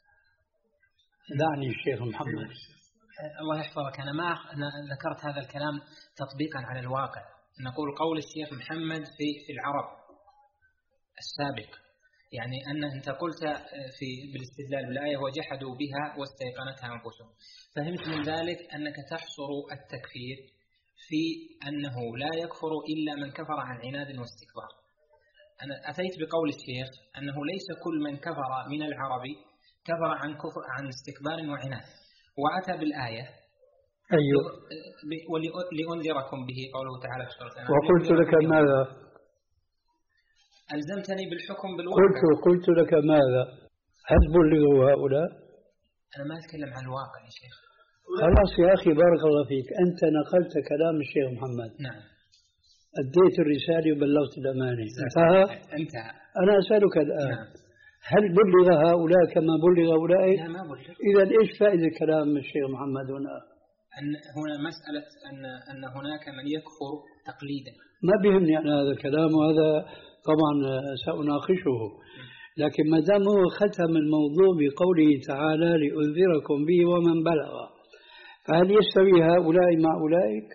دعني الشيخ محمد. الله يحفظك، أنا ما أنا ذكرت هذا الكلام تطبيقا على الواقع، نقول قول الشيخ محمد في في العرب السابق، يعني أن أنت قلت في بالاستدلال بالآية وجحدوا بها واستيقنتها أنفسهم، فهمت من ذلك أنك تحصر التكفير في أنه لا يكفر إلا من كفر عن عناد واستكبار. أنا أتيت بقول الشيخ أنه ليس كل من كفر من العرب كفر عن كفر عن استكبار وعناد، وأتى بالآية أيوه ولأنذركم به قوله تعالى في سورة الأنعام. وقلت لك ماذا؟ ألزمتني بالحكم بالواقع. قلت قلت لك ماذا؟ هل بلغوا هؤلاء؟ أنا ما أتكلم عن الواقع يا شيخ. خلاص يا أخي بارك الله فيك، أنت نقلت كلام الشيخ محمد. نعم. أديت الرسالة وبلغت الأمانة. انتهى؟ انتهى. أنا أسألك الآن. نعم. هل بلغ هؤلاء كما بلغ أولئك؟ لا ما بلغ. إذا إيش فائدة كلام الشيخ محمد هنا؟ أن هنا مسألة أن أن هناك من يكفر تقليدا. ما بيهمني أنا هذا الكلام، وهذا طبعا سأناقشه، لكن ما دام هو ختم الموضوع بقوله تعالى لأنذركم به ومن بلغ، فهل يستوي هؤلاء مع أولئك؟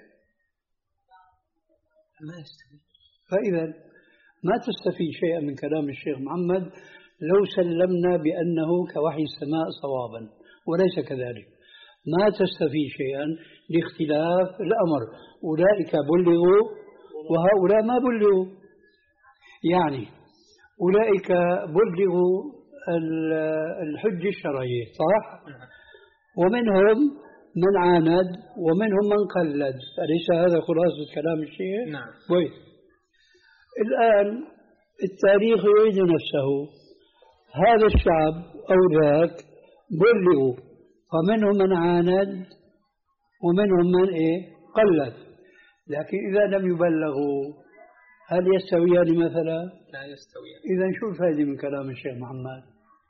ما يستوي. فإذا ما تستفيد شيئا من كلام الشيخ محمد لو سلمنا بأنه كوحي السماء صوابا، وليس كذلك. ما تستفيد شيئا لاختلاف الأمر، أولئك بلغوا وهؤلاء ما بلغوا. يعني أولئك بلغوا الحج الشرعية صح؟ ومنهم من عاند ومنهم من قلد، أليس هذا خلاصة كلام الشيخ؟ نعم. طيب الآن التاريخ يعيد نفسه، هذا الشعب أو ذاك بلغوا، فمنهم من عاند ومنهم من إيه؟ قلد. لكن إذا لم يبلغوا هل يستويان مثلا؟ لا يستويان. إذا شو الفائدة من كلام الشيخ محمد؟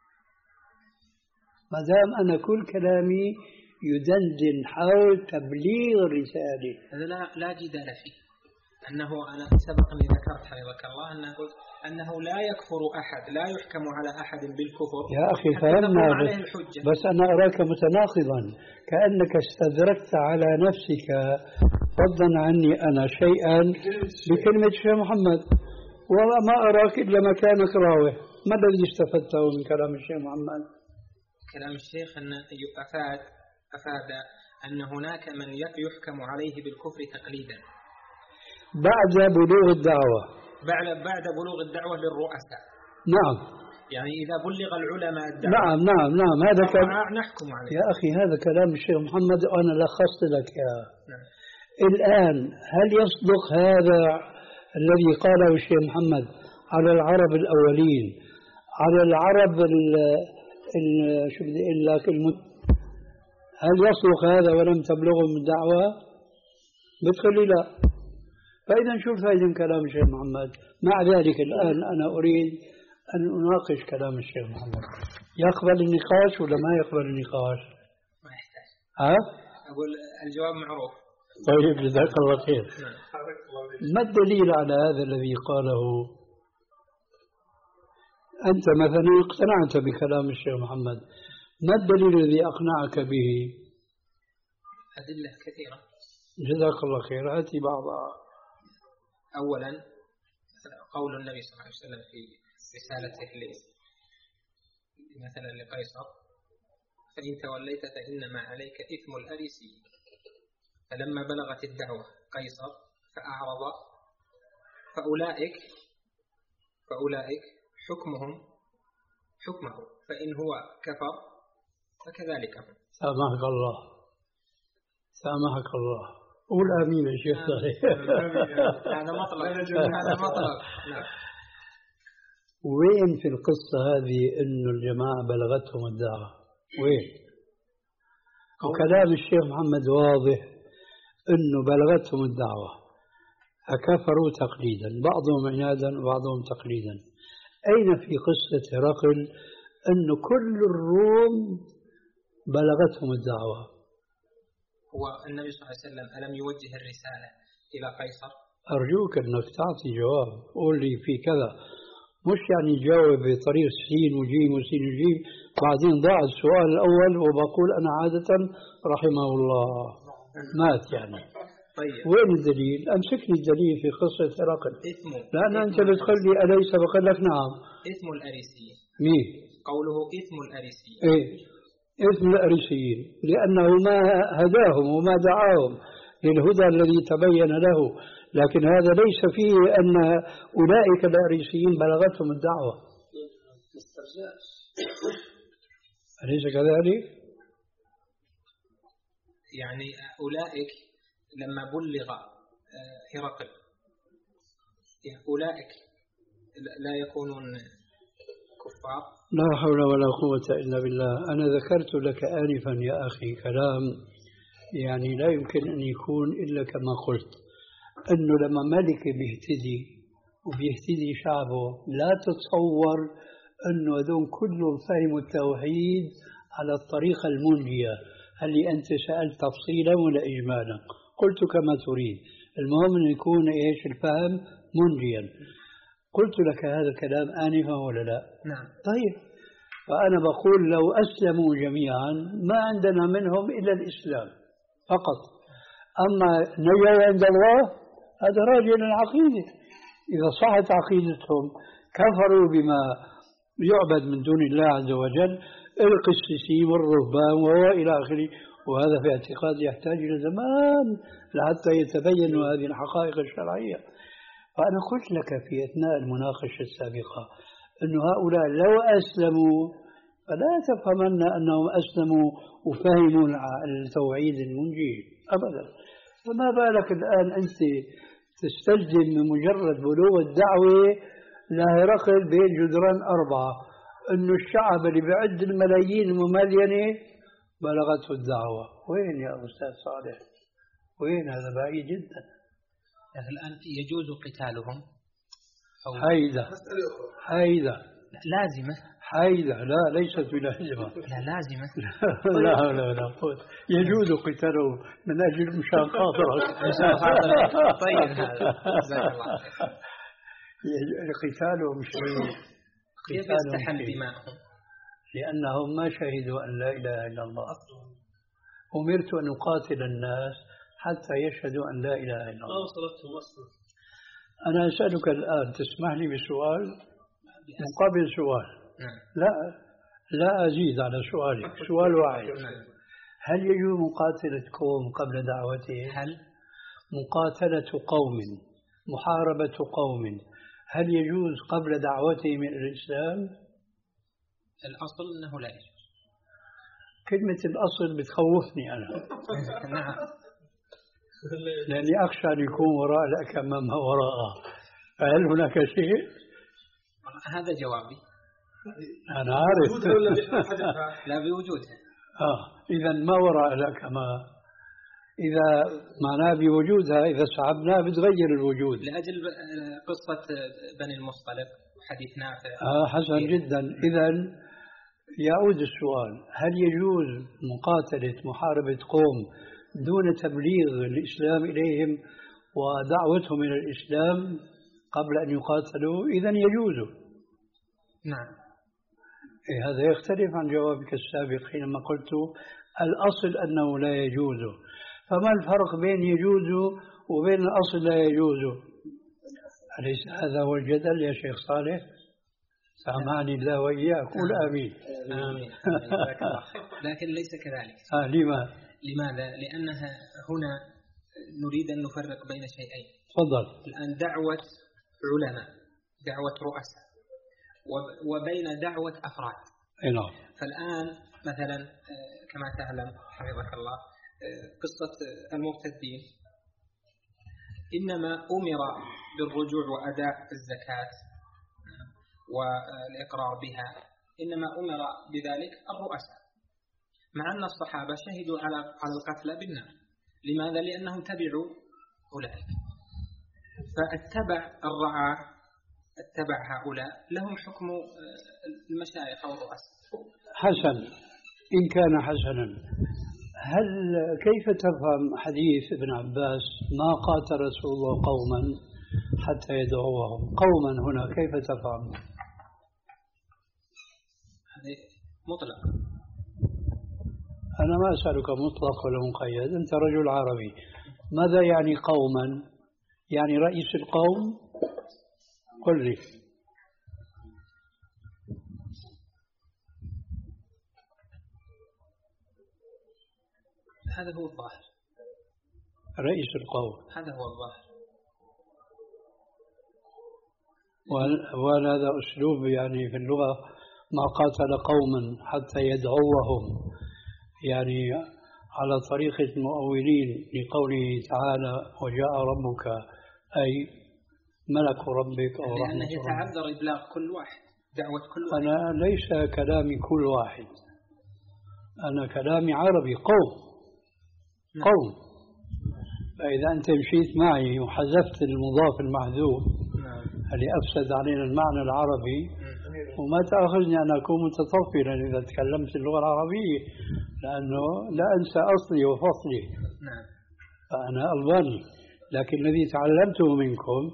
ما دام أنا كل كلامي يدندن حول تبليغ الرسالة. هذا لا لا جدال فيه، أنه أنا سبق أني ذكرت حفظك الله أنه أنه لا يكفر أحد، لا يحكم على أحد بالكفر. يا أخي فهمنا، بس, بس أنا أراك متناقضا، كأنك استدركت على نفسك فضلا عني أنا شيئا بكلمة الشيخ محمد، وما أراك إلا مكانك راوح. ما الذي استفدته من كلام الشيخ محمد؟ كلام الشيخ أن أفاد أفاد أن هناك من يحكم عليه بالكفر تقليدا بعد بلوغ الدعوة، بعد بعد بلوغ الدعوة للرؤساء. نعم. يعني إذا بلغ العلماء الدعوة نعم نعم نعم هذا كلام نحكم عليه. يا أخي هذا كلام الشيخ محمد وأنا لخصت لك يا نعم. الآن هل يصدق هذا الذي قاله الشيخ محمد على العرب الأولين، على العرب ال ال شو بدي أقول لك المت... هل يصدق هذا ولم تبلغهم الدعوة؟ بتقول لي لا. فإذا شو الفائدة من كلام الشيخ محمد؟ مع ذلك الآن أنا أريد أن أناقش كلام الشيخ محمد، يقبل النقاش ولا ما يقبل النقاش؟ ما يحتاج. ها؟ أقول الجواب معروف. طيب جزاك الله خير. ما الدليل على هذا الذي قاله؟ أنت مثلا اقتنعت بكلام الشيخ محمد، ما الدليل الذي أقنعك به؟ أدلة كثيرة. جزاك الله خير، هاتي بعضها. أولا قول النبي صلى الله عليه وسلم في رسالته مثلا لقيصر: فإن توليت فإنما عليك إثم الأريسي. فلما بلغت الدعوة قيصر فأعرض، فأولئك فأولئك حكمهم حكمه، فإن هو كفر فكذلك هم. سامحك الله سامحك الله. قول آمين يا شيخ صالح. هذا مطلب هذا مطلب. نعم. وين في القصة هذه إنه الجماعة بلغتهم الدعوة؟ وين؟ وكلام الشيخ محمد واضح إنه بلغتهم الدعوة فكفروا تقليدا، بعضهم عنادا وبعضهم تقليدا. أين في قصة هرقل إنه كل الروم بلغتهم الدعوة؟ والنبي صلى الله عليه وسلم ألم يوجه الرسالة إلى قيصر؟ أرجوك أنك تعطي جواب، قول لي في كذا، مش يعني جاوب بطريق سين وجيم وسين وجيم بعدين ضاع السؤال الأول وبقول أنا عادة رحمه الله مات يعني. طيب. وين الدليل؟ أمسكني الدليل في قصة هرقل. إثمه لأن أنت بتقول لي أليس بقول لك نعم. إثم الأريسي. مين؟ قوله إثم الأريسي. إيه إثم الأريسيين، لأنه ما هداهم وما دعاهم للهدى الذي تبين له، لكن هذا ليس فيه أن أولئك الأريسيين بلغتهم الدعوة. أليس كذلك؟ يعني أولئك لما بلغ هرقل أولئك لا يكونون كفار؟ لا حول ولا قوة إلا بالله. أنا ذكرت لك آنفا يا أخي كلام يعني لا يمكن أن يكون إلا كما قلت، أنه لما ملك بيهتدي وبيهتدي شعبه لا تتصور أنه هذول كلهم فهموا التوحيد على الطريقة المنجية. هل أنت سألت تفصيلا ولا إجمالا؟ قلت كما تريد، المهم أن يكون إيش الفهم منجيا. قلت لك هذا الكلام آنفا ولا لا؟ نعم. طيب، فأنا بقول لو أسلموا جميعا ما عندنا منهم إلا الإسلام فقط. أما نجوا عند الله هذا راجع للعقيدة. إذا صحت عقيدتهم كفروا بما يعبد من دون الله عز وجل، القسيسين والرهبان وإلى آخره، وهذا في اعتقاد يحتاج إلى زمان لحتى يتبين هذه الحقائق الشرعية. فأنا قلت لك في أثناء المناقشة السابقة أن هؤلاء لو أسلموا فلا تفهمن أنهم أسلموا وفهموا التوحيد المنجي أبدا. فما بالك الآن أنت تستجدم من مجرد بلوغ الدعوة لهرقل بين جدران أربعة أنه الشعب اللي بعد الملايين المملينة بلغته الدعوة. وين يا أستاذ صالح؟ وين؟ هذا بعيد جدا. لكن الآن يجوز قتالهم أو حيدة حيدة لازمة حيدة لا ليست بلازمة لا لازمة لا لا لا يجوز قتالهم من أجل مشان خاطرك. طيب هذا جزاك الله قتالهم شيء. كيف يستحل دماءهم؟ لأنهم ما شهدوا أن لا إله إلا الله. أمرت أن أقاتل الناس حتى يشهدوا أن لا إله إلا الله. وصلتهم أصلا. أنا أسألك الآن، تسمح لي بسؤال مقابل سؤال؟ لا لا أزيد على سؤالك، سؤال واحد. هل يجوز مقاتلة قوم قبل دعوته؟ هل مقاتلة قوم، محاربة قوم، هل يجوز قبل دعوته من الإسلام؟ الأصل أنه لا يجوز. كلمة الأصل بتخوفني أنا. نعم. لأني أخشى أن يكون وراء الأكمة ما وراءها. فهل هناك شيء؟ هذا جوابي. أنا عارف. لا بوجودها. آه إذا ما وراء الأكمة، إذا معناه بوجودها، إذا صعبناه بتغير الوجود. لأجل قصة بني المصطلق وحديث نافع. آه حسن جدا. إذا يعود السؤال، هل يجوز مقاتلة محاربة قوم دون تبليغ الإسلام إليهم ودعوتهم إلى الإسلام قبل أن يقاتلوا؟ إذا يجوز. نعم. إيه هذا يختلف عن جوابك السابق حينما قلت الأصل أنه لا يجوز. فما الفرق بين يجوز وبين الأصل لا يجوز؟ أليس هذا هو الجدل يا شيخ صالح؟ سامعني الله وإياك. قول آمين. آمين. لكن ليس كذلك. آه لما؟ لماذا؟ لأنها هنا نريد أن نفرق بين شيئين. تفضل. الآن دعوة علماء، دعوة رؤساء، وبين دعوة أفراد. نعم. فالآن مثلا كما تعلم حفظك الله قصة المرتدين إنما أمر بالرجوع وأداء الزكاة والإقرار بها، إنما أمر بذلك الرؤساء، مع أن الصحابة شهدوا على على القتلى بالنار. لماذا؟ لأنهم تبعوا أولئك. فاتبع الرعاة، اتبع هؤلاء لهم حكم المشايخ أو الرؤساء. حسن، إن كان حسنا، هل كيف تفهم حديث ابن عباس ما قاتل رسول الله قوما حتى يدعوهم؟ قوما هنا كيف تفهم؟ هذه مطلق. أنا ما أسألك مطلق ولا مقيد، أنت رجل عربي. ماذا يعني قوما؟ يعني رئيس القوم؟ قل لي. هذا هو الظاهر. رئيس القوم هذا هو الظاهر. وهذا أسلوب يعني في اللغة ما قاتل قوما حتى يدعوهم، يعني على طريقة المؤولين لقوله تعالى وجاء ربك، أي ملك ربك أو رحمة لأنه يتعذر إبلاغ كل واحد، دعوة كل واحد. أنا ليس كلامي كل واحد، أنا كلامي عربي قوم. قوم. فإذا أنت مشيت معي وحذفت المضاف المحذوف اللي أفسد علينا المعنى العربي، وما تأخذني أن أكون متطفلا إذا تكلمت اللغة العربية، لأنه لا أنسى أصلي وفصلي. فأنا ألباني، لكن الذي تعلمته منكم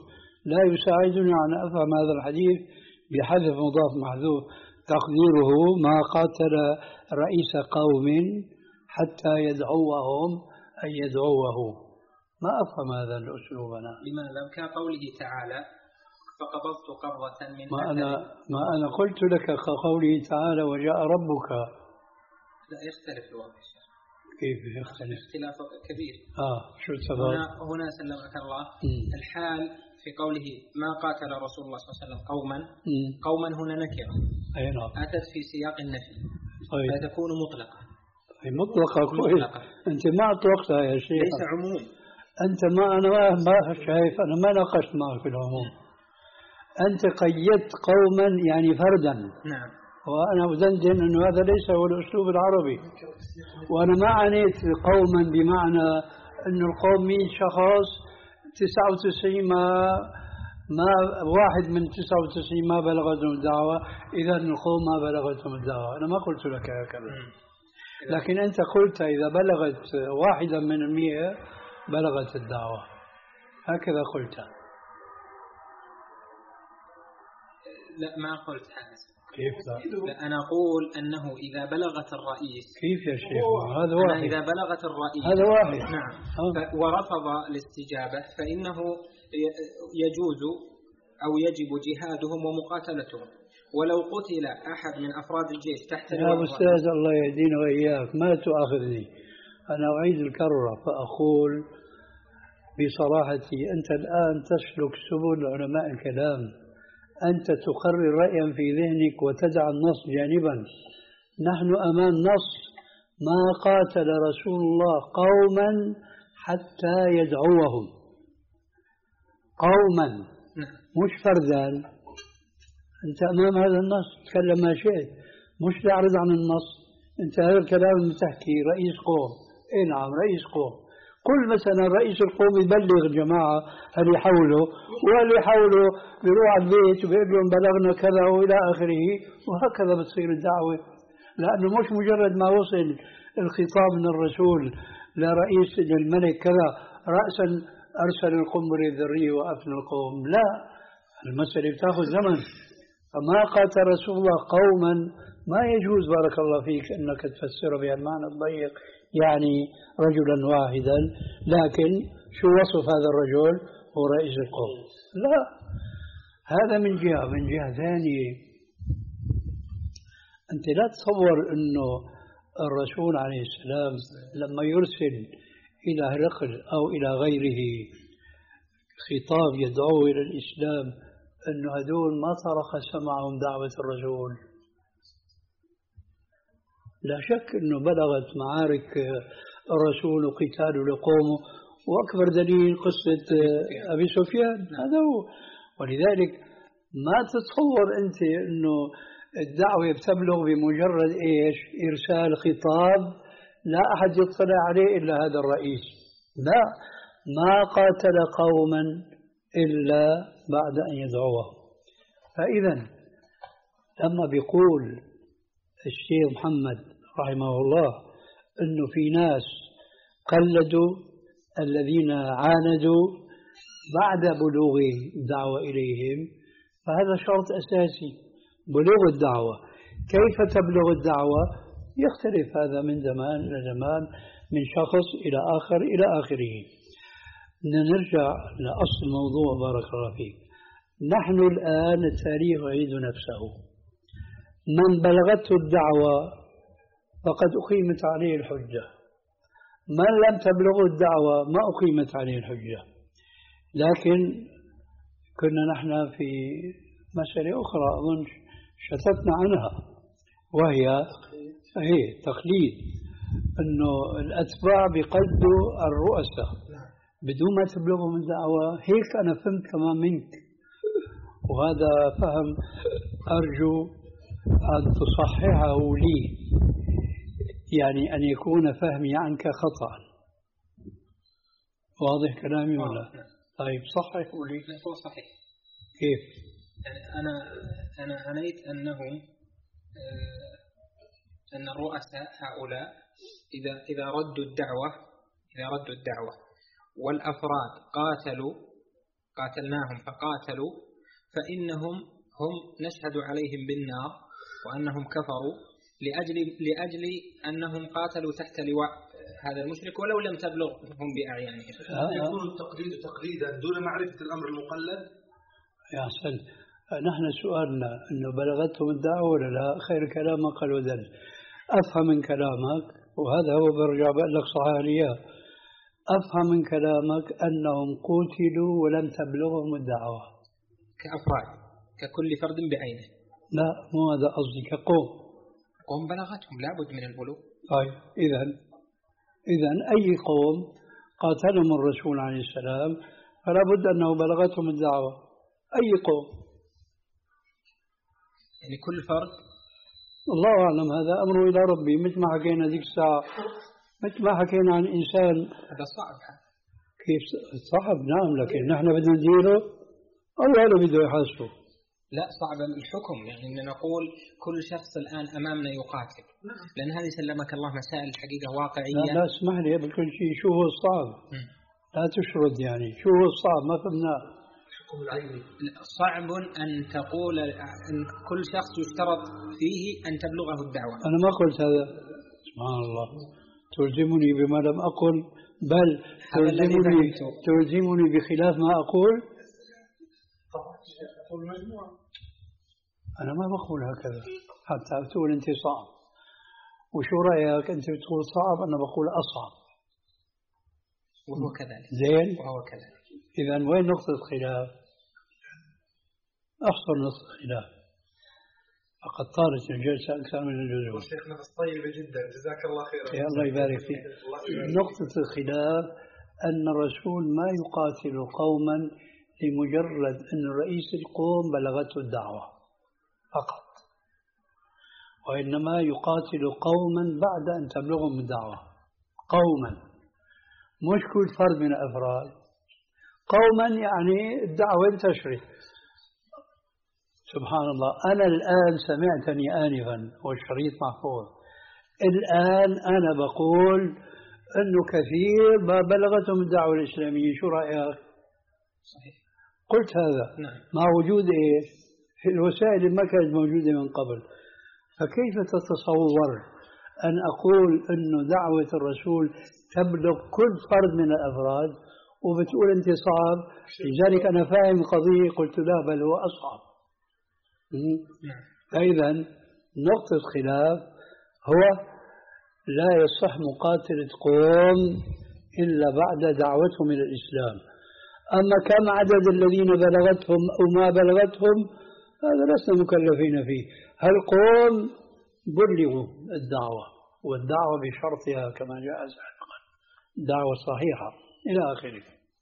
لا يساعدني على أن أفهم هذا الحديث بحذف مضاف محذوف تقديره ما قاتل رئيس قوم حتى يدعوهم أن يدعوه. ما أفهم هذا الأسلوب أنا. لماذا؟ كقوله تعالى فقبضت قبضة من ما أنا ما أنا قلت لك كقوله تعالى وجاء ربك. لا يختلف الوضع. كيف يختلف؟ اختلاف كبير. آه شو السبب؟ هنا, هنا سلمك الله م. الحال في قوله ما قاتل رسول الله صلى الله عليه وسلم قوما م. قوما هنا نكرة أي نعم أتت في سياق النفي طيب. فتكون مطلقة. أي مطلقة كويس. أنت ما أطلقتها يا شيخ. ليس عموم. أنت ما أنا ما, ما شايف أنا ما ناقشت معك في العموم. أنت قيدت قوما يعني فردا. نعم. وأنا أدندن أنه هذا ليس هو الأسلوب العربي. وأنا ما عنيت قوما بمعنى أن القوم مئة شخص تسعة وتسعين ما ما واحد من تسعة وتسعين ما بلغتهم الدعوة إذا القوم ما بلغتهم الدعوة. أنا ما قلت لك هكذا. لكن أنت قلت إذا بلغت واحدا من المئة بلغت الدعوة هكذا قلت. لا ما قلت هذا. كيف لا أنا أقول أنه إذا بلغت الرئيس. كيف يا شيخ؟ هذا واحد. إذا بلغت الرئيس هذا واحد. نعم. ورفض الاستجابة فإنه يجوز أو يجب جهادهم ومقاتلتهم ولو قتل أحد من أفراد الجيش تحت يا أستاذ الله يهدينا وإياك ما تؤاخذني. أنا أعيد الكرة فأقول بصراحتي أنت الآن تسلك سبل علماء الكلام. أنت تقرر رأيا في ذهنك وتدع النص جانبا. نحن أمام نص ما قاتل رسول الله قوما حتى يدعوهم. قوما مش فردا. أنت أمام هذا النص تكلم ما شئت مش تعرض عن النص. أنت هذا الكلام بتحكي رئيس قوم. إيه نعم رئيس قوم. قل مثلا رئيس القوم يبلغ الجماعة اللي حوله واللي حوله بيروح على البيت وبيقول لهم بلغنا كذا وإلى آخره وهكذا بتصير الدعوة. لأنه مش مجرد ما وصل الخطاب من الرسول لرئيس للملك كذا رأسا أرسل القنبلة الذرية وأفنى القوم. لا المسألة بتاخذ زمن. فما قاتل رسول الله قوما ما يجوز بارك الله فيك أنك تفسر بها المعنى الضيق يعني رجلا واحدا. لكن شو وصف هذا الرجل؟ هو رئيس القوم. لا هذا من جهة. من جهة ثانية أنت لا تصور أنه الرسول عليه السلام لما يرسل إلى هرقل أو إلى غيره خطاب يدعوه إلى الإسلام أنه هدول ما طرق سمعهم دعوة الرسول. لا شك أنه بلغت معارك الرسول وقتاله لقومه وأكبر دليل قصة أبي سفيان هذا هو. ولذلك ما تتصور أنت أنه الدعوة بتبلغ بمجرد إيش إرسال خطاب لا أحد يطلع عليه إلا هذا الرئيس. لا ما قاتل قوما إلا بعد أن يدعوهم. فإذا لما بيقول الشيخ محمد رحمه الله أنه في ناس قلدوا الذين عاندوا بعد بلوغ الدعوة إليهم فهذا شرط أساسي بلوغ الدعوة. كيف تبلغ الدعوة يختلف هذا من زمان إلى زمان من شخص إلى آخر إلى آخره. نرجع لأصل الموضوع بارك الله فيك. نحن الآن التاريخ يعيد نفسه. من بلغته الدعوة فقد أقيمت عليه الحجة. من لم تبلغه الدعوة ما أقيمت عليه الحجة. لكن كنا نحن في مسألة أخرى أظن شتتنا عنها وهي هي تقليد أنه الأتباع بيقلدوا الرؤساء بدون ما تبلغهم الدعوة. هيك أنا فهمت كمان منك وهذا فهم أرجو أن تصححه لي يعني أن يكون فهمي عنك خطأ. واضح كلامي ولا؟ طيب صححه لي. هو صحيح. كيف؟ يعني أنا أنا عنيت أنه أن الرؤساء هؤلاء إذا إذا ردوا الدعوة إذا ردوا الدعوة والأفراد قاتلوا قاتلناهم فقاتلوا فإنهم هم نشهد عليهم بالنار وأنهم كفروا لأجل لأجل أنهم قاتلوا تحت لواء هذا المشرك ولو لم تبلغهم بأعيانهم. هل يكون التقليد تقليدا دون معرفة الأمر المقلد؟ يا حسن، نحن سؤالنا أنه بلغتهم الدعوة ولا لا؟ خير كلام قال وذل. أفهم من كلامك، وهذا هو برجع بقول لك صحيح، أفهم من كلامك أنهم قتلوا ولم تبلغهم الدعوة كأفراد، ككل فرد بعينه. لا، مو هذا قصدي، كقوم. قوم بلغتهم لابد من البلوغ. طيب إذا إذا أي قوم قاتلهم الرسول عليه السلام فلا بد أنه بلغتهم الدعوة. أي قوم، يعني كل فرد. الله أعلم، هذا أمره إلى ربي. مثل ما حكينا ذيك الساعة، مثل ما حكينا عن إنسان. هذا صعب. كيف صعب؟ نعم، لكن نحن بدنا نديره، الله لا بده يحاسبه. لا، صعب الحكم، يعني أن نقول كل شخص الآن أمامنا يقاتل، لأن هذه سلمك الله مسائل الحقيقة واقعية. لا, لا اسمح لي قبل كل شيء، شو هو الصعب؟ م. لا تشرد، يعني شو هو الصعب؟ ما فهمنا. الحكم العيني صعب أن تقول أن كل شخص يشترط فيه أن تبلغه الدعوة. أنا ما قلت هذا، سبحان الله، تلزمني بما لم أقل، بل تلزمني, تلزمني بخلاف ما أقول. أنا ما بقول هكذا حتى تقول أنت صعب. وشو رأيك أنت بتقول صعب، أنا بقول أصعب، وهو كذلك. زين، وهو كذلك. إذا وين نقطة الخلاف؟ أحسن نقطة الخلاف، فقد طالت الجلسة أكثر من اللزوم. شيخنا طيبة جدا، جزاك الله خيرا. يا الله يبارك فيك. نقطة الخلاف أن الرسول ما يقاتل قوما لمجرد أن رئيس القوم بلغته الدعوة فقط، وإنما يقاتل قوما بعد أن تبلغهم الدعوة. قوما، مش كل فرد من الأفراد. قوما يعني الدعوة انتشرت. سبحان الله، أنا الآن سمعتني آنفا والشريط محفوظ، الآن أنا بقول أنه كثير ما بلغتهم الدعوة الإسلامية. شو رأيك؟ صحيح. قلت هذا. نعم. مع وجود إيش؟ في الوسائل اللي ما كانت موجودة من قبل. فكيف تتصور أن أقول أنه دعوة الرسول تبلغ كل فرد من الأفراد وبتقول أنت صعب؟ لذلك أنا فاهم القضية، قلت لا، بل هو أصعب. فإذا نقطة خلاف هو لا يصح مقاتلة قوم إلا بعد دعوتهم إلى الإسلام. أما كم عدد الذين بلغتهم أو ما بلغتهم هذا لسنا مكلفين فيه. هالقوم بلغوا الدعوة، والدعوة بشرطها كما جاء سابقا، دعوة صحيحة إلى آخره.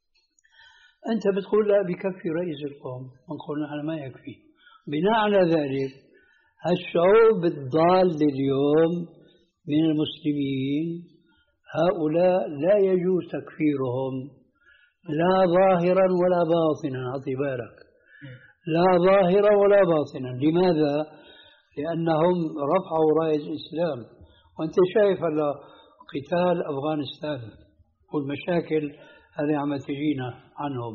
أنت بتقول لا بكفي رئيس القوم، نقول نحن ما يكفي. بناء على ذلك الشعوب الضال اليوم من المسلمين هؤلاء لا يجوز تكفيرهم لا ظاهرا ولا باطنا. أعطي بالك، لا ظاهرا ولا باطنا. لماذا؟ لأنهم رفعوا راية الإسلام، وأنت شايف هلا قتال أفغانستان والمشاكل هذه عم تجينا عنهم،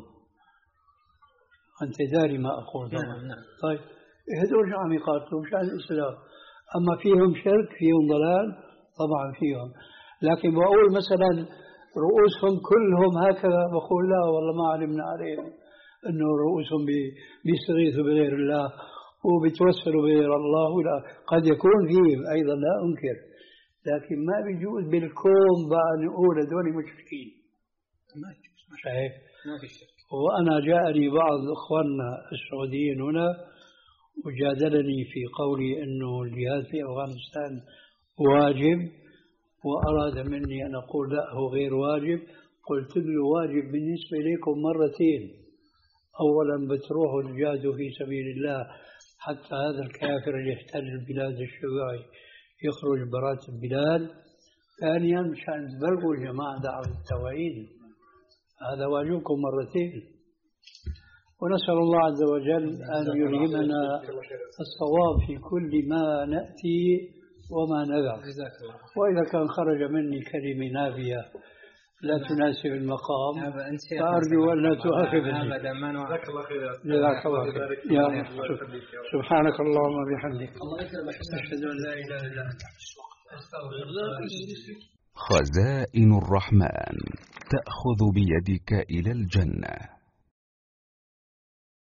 أنت داري ما أقول طبعا. نعم نعم. طيب هذول شو عم يقاتلوا؟ مشان الإسلام. أما فيهم شرك، فيهم ضلال، طبعا فيهم، لكن بقول مثلا رؤوسهم كلهم هكذا، بقول لا والله ما علمنا عليهم أنه رؤوسهم بيستغيثوا بغير الله وبيتوسلوا بغير الله. ولا قد يكون فيهم أيضا، لا أنكر، لكن ما بيجوز بالكون بقى نقول هذول مشركين. ما يجوز. صحيح، ما في شرك. وأنا جاءني بعض إخواننا السعوديين هنا وجادلني في قولي أنه الجهاد في أفغانستان واجب، وأراد مني أن أقول لا هو غير واجب. قلت له واجب بالنسبة إليكم مرتين. أولا بتروحوا تجاهدوا في سبيل الله حتى هذا الكافر اللي يحتل البلاد الشيوعي يخرج برات البلاد. ثانيا مشان تبلغوا الجماعة دعوة التوحيد، هذا واجبكم مرتين. ونسأل الله عز وجل أن يلهمنا الصواب في كل ما نأتي وما نذر. وإذا كان خرج مني كلمة نابية لا تناسب المقام، فأرجو أن لا تؤاخذني. أبدا ما جزاك الله خير. جزاك الله خير. يا سبحانك اللهم وبحمدك، الله يكرمك. أشهد أن لا إله إلا أنت. خزائن الرحمن تأخذ بيدك إلى الجنة.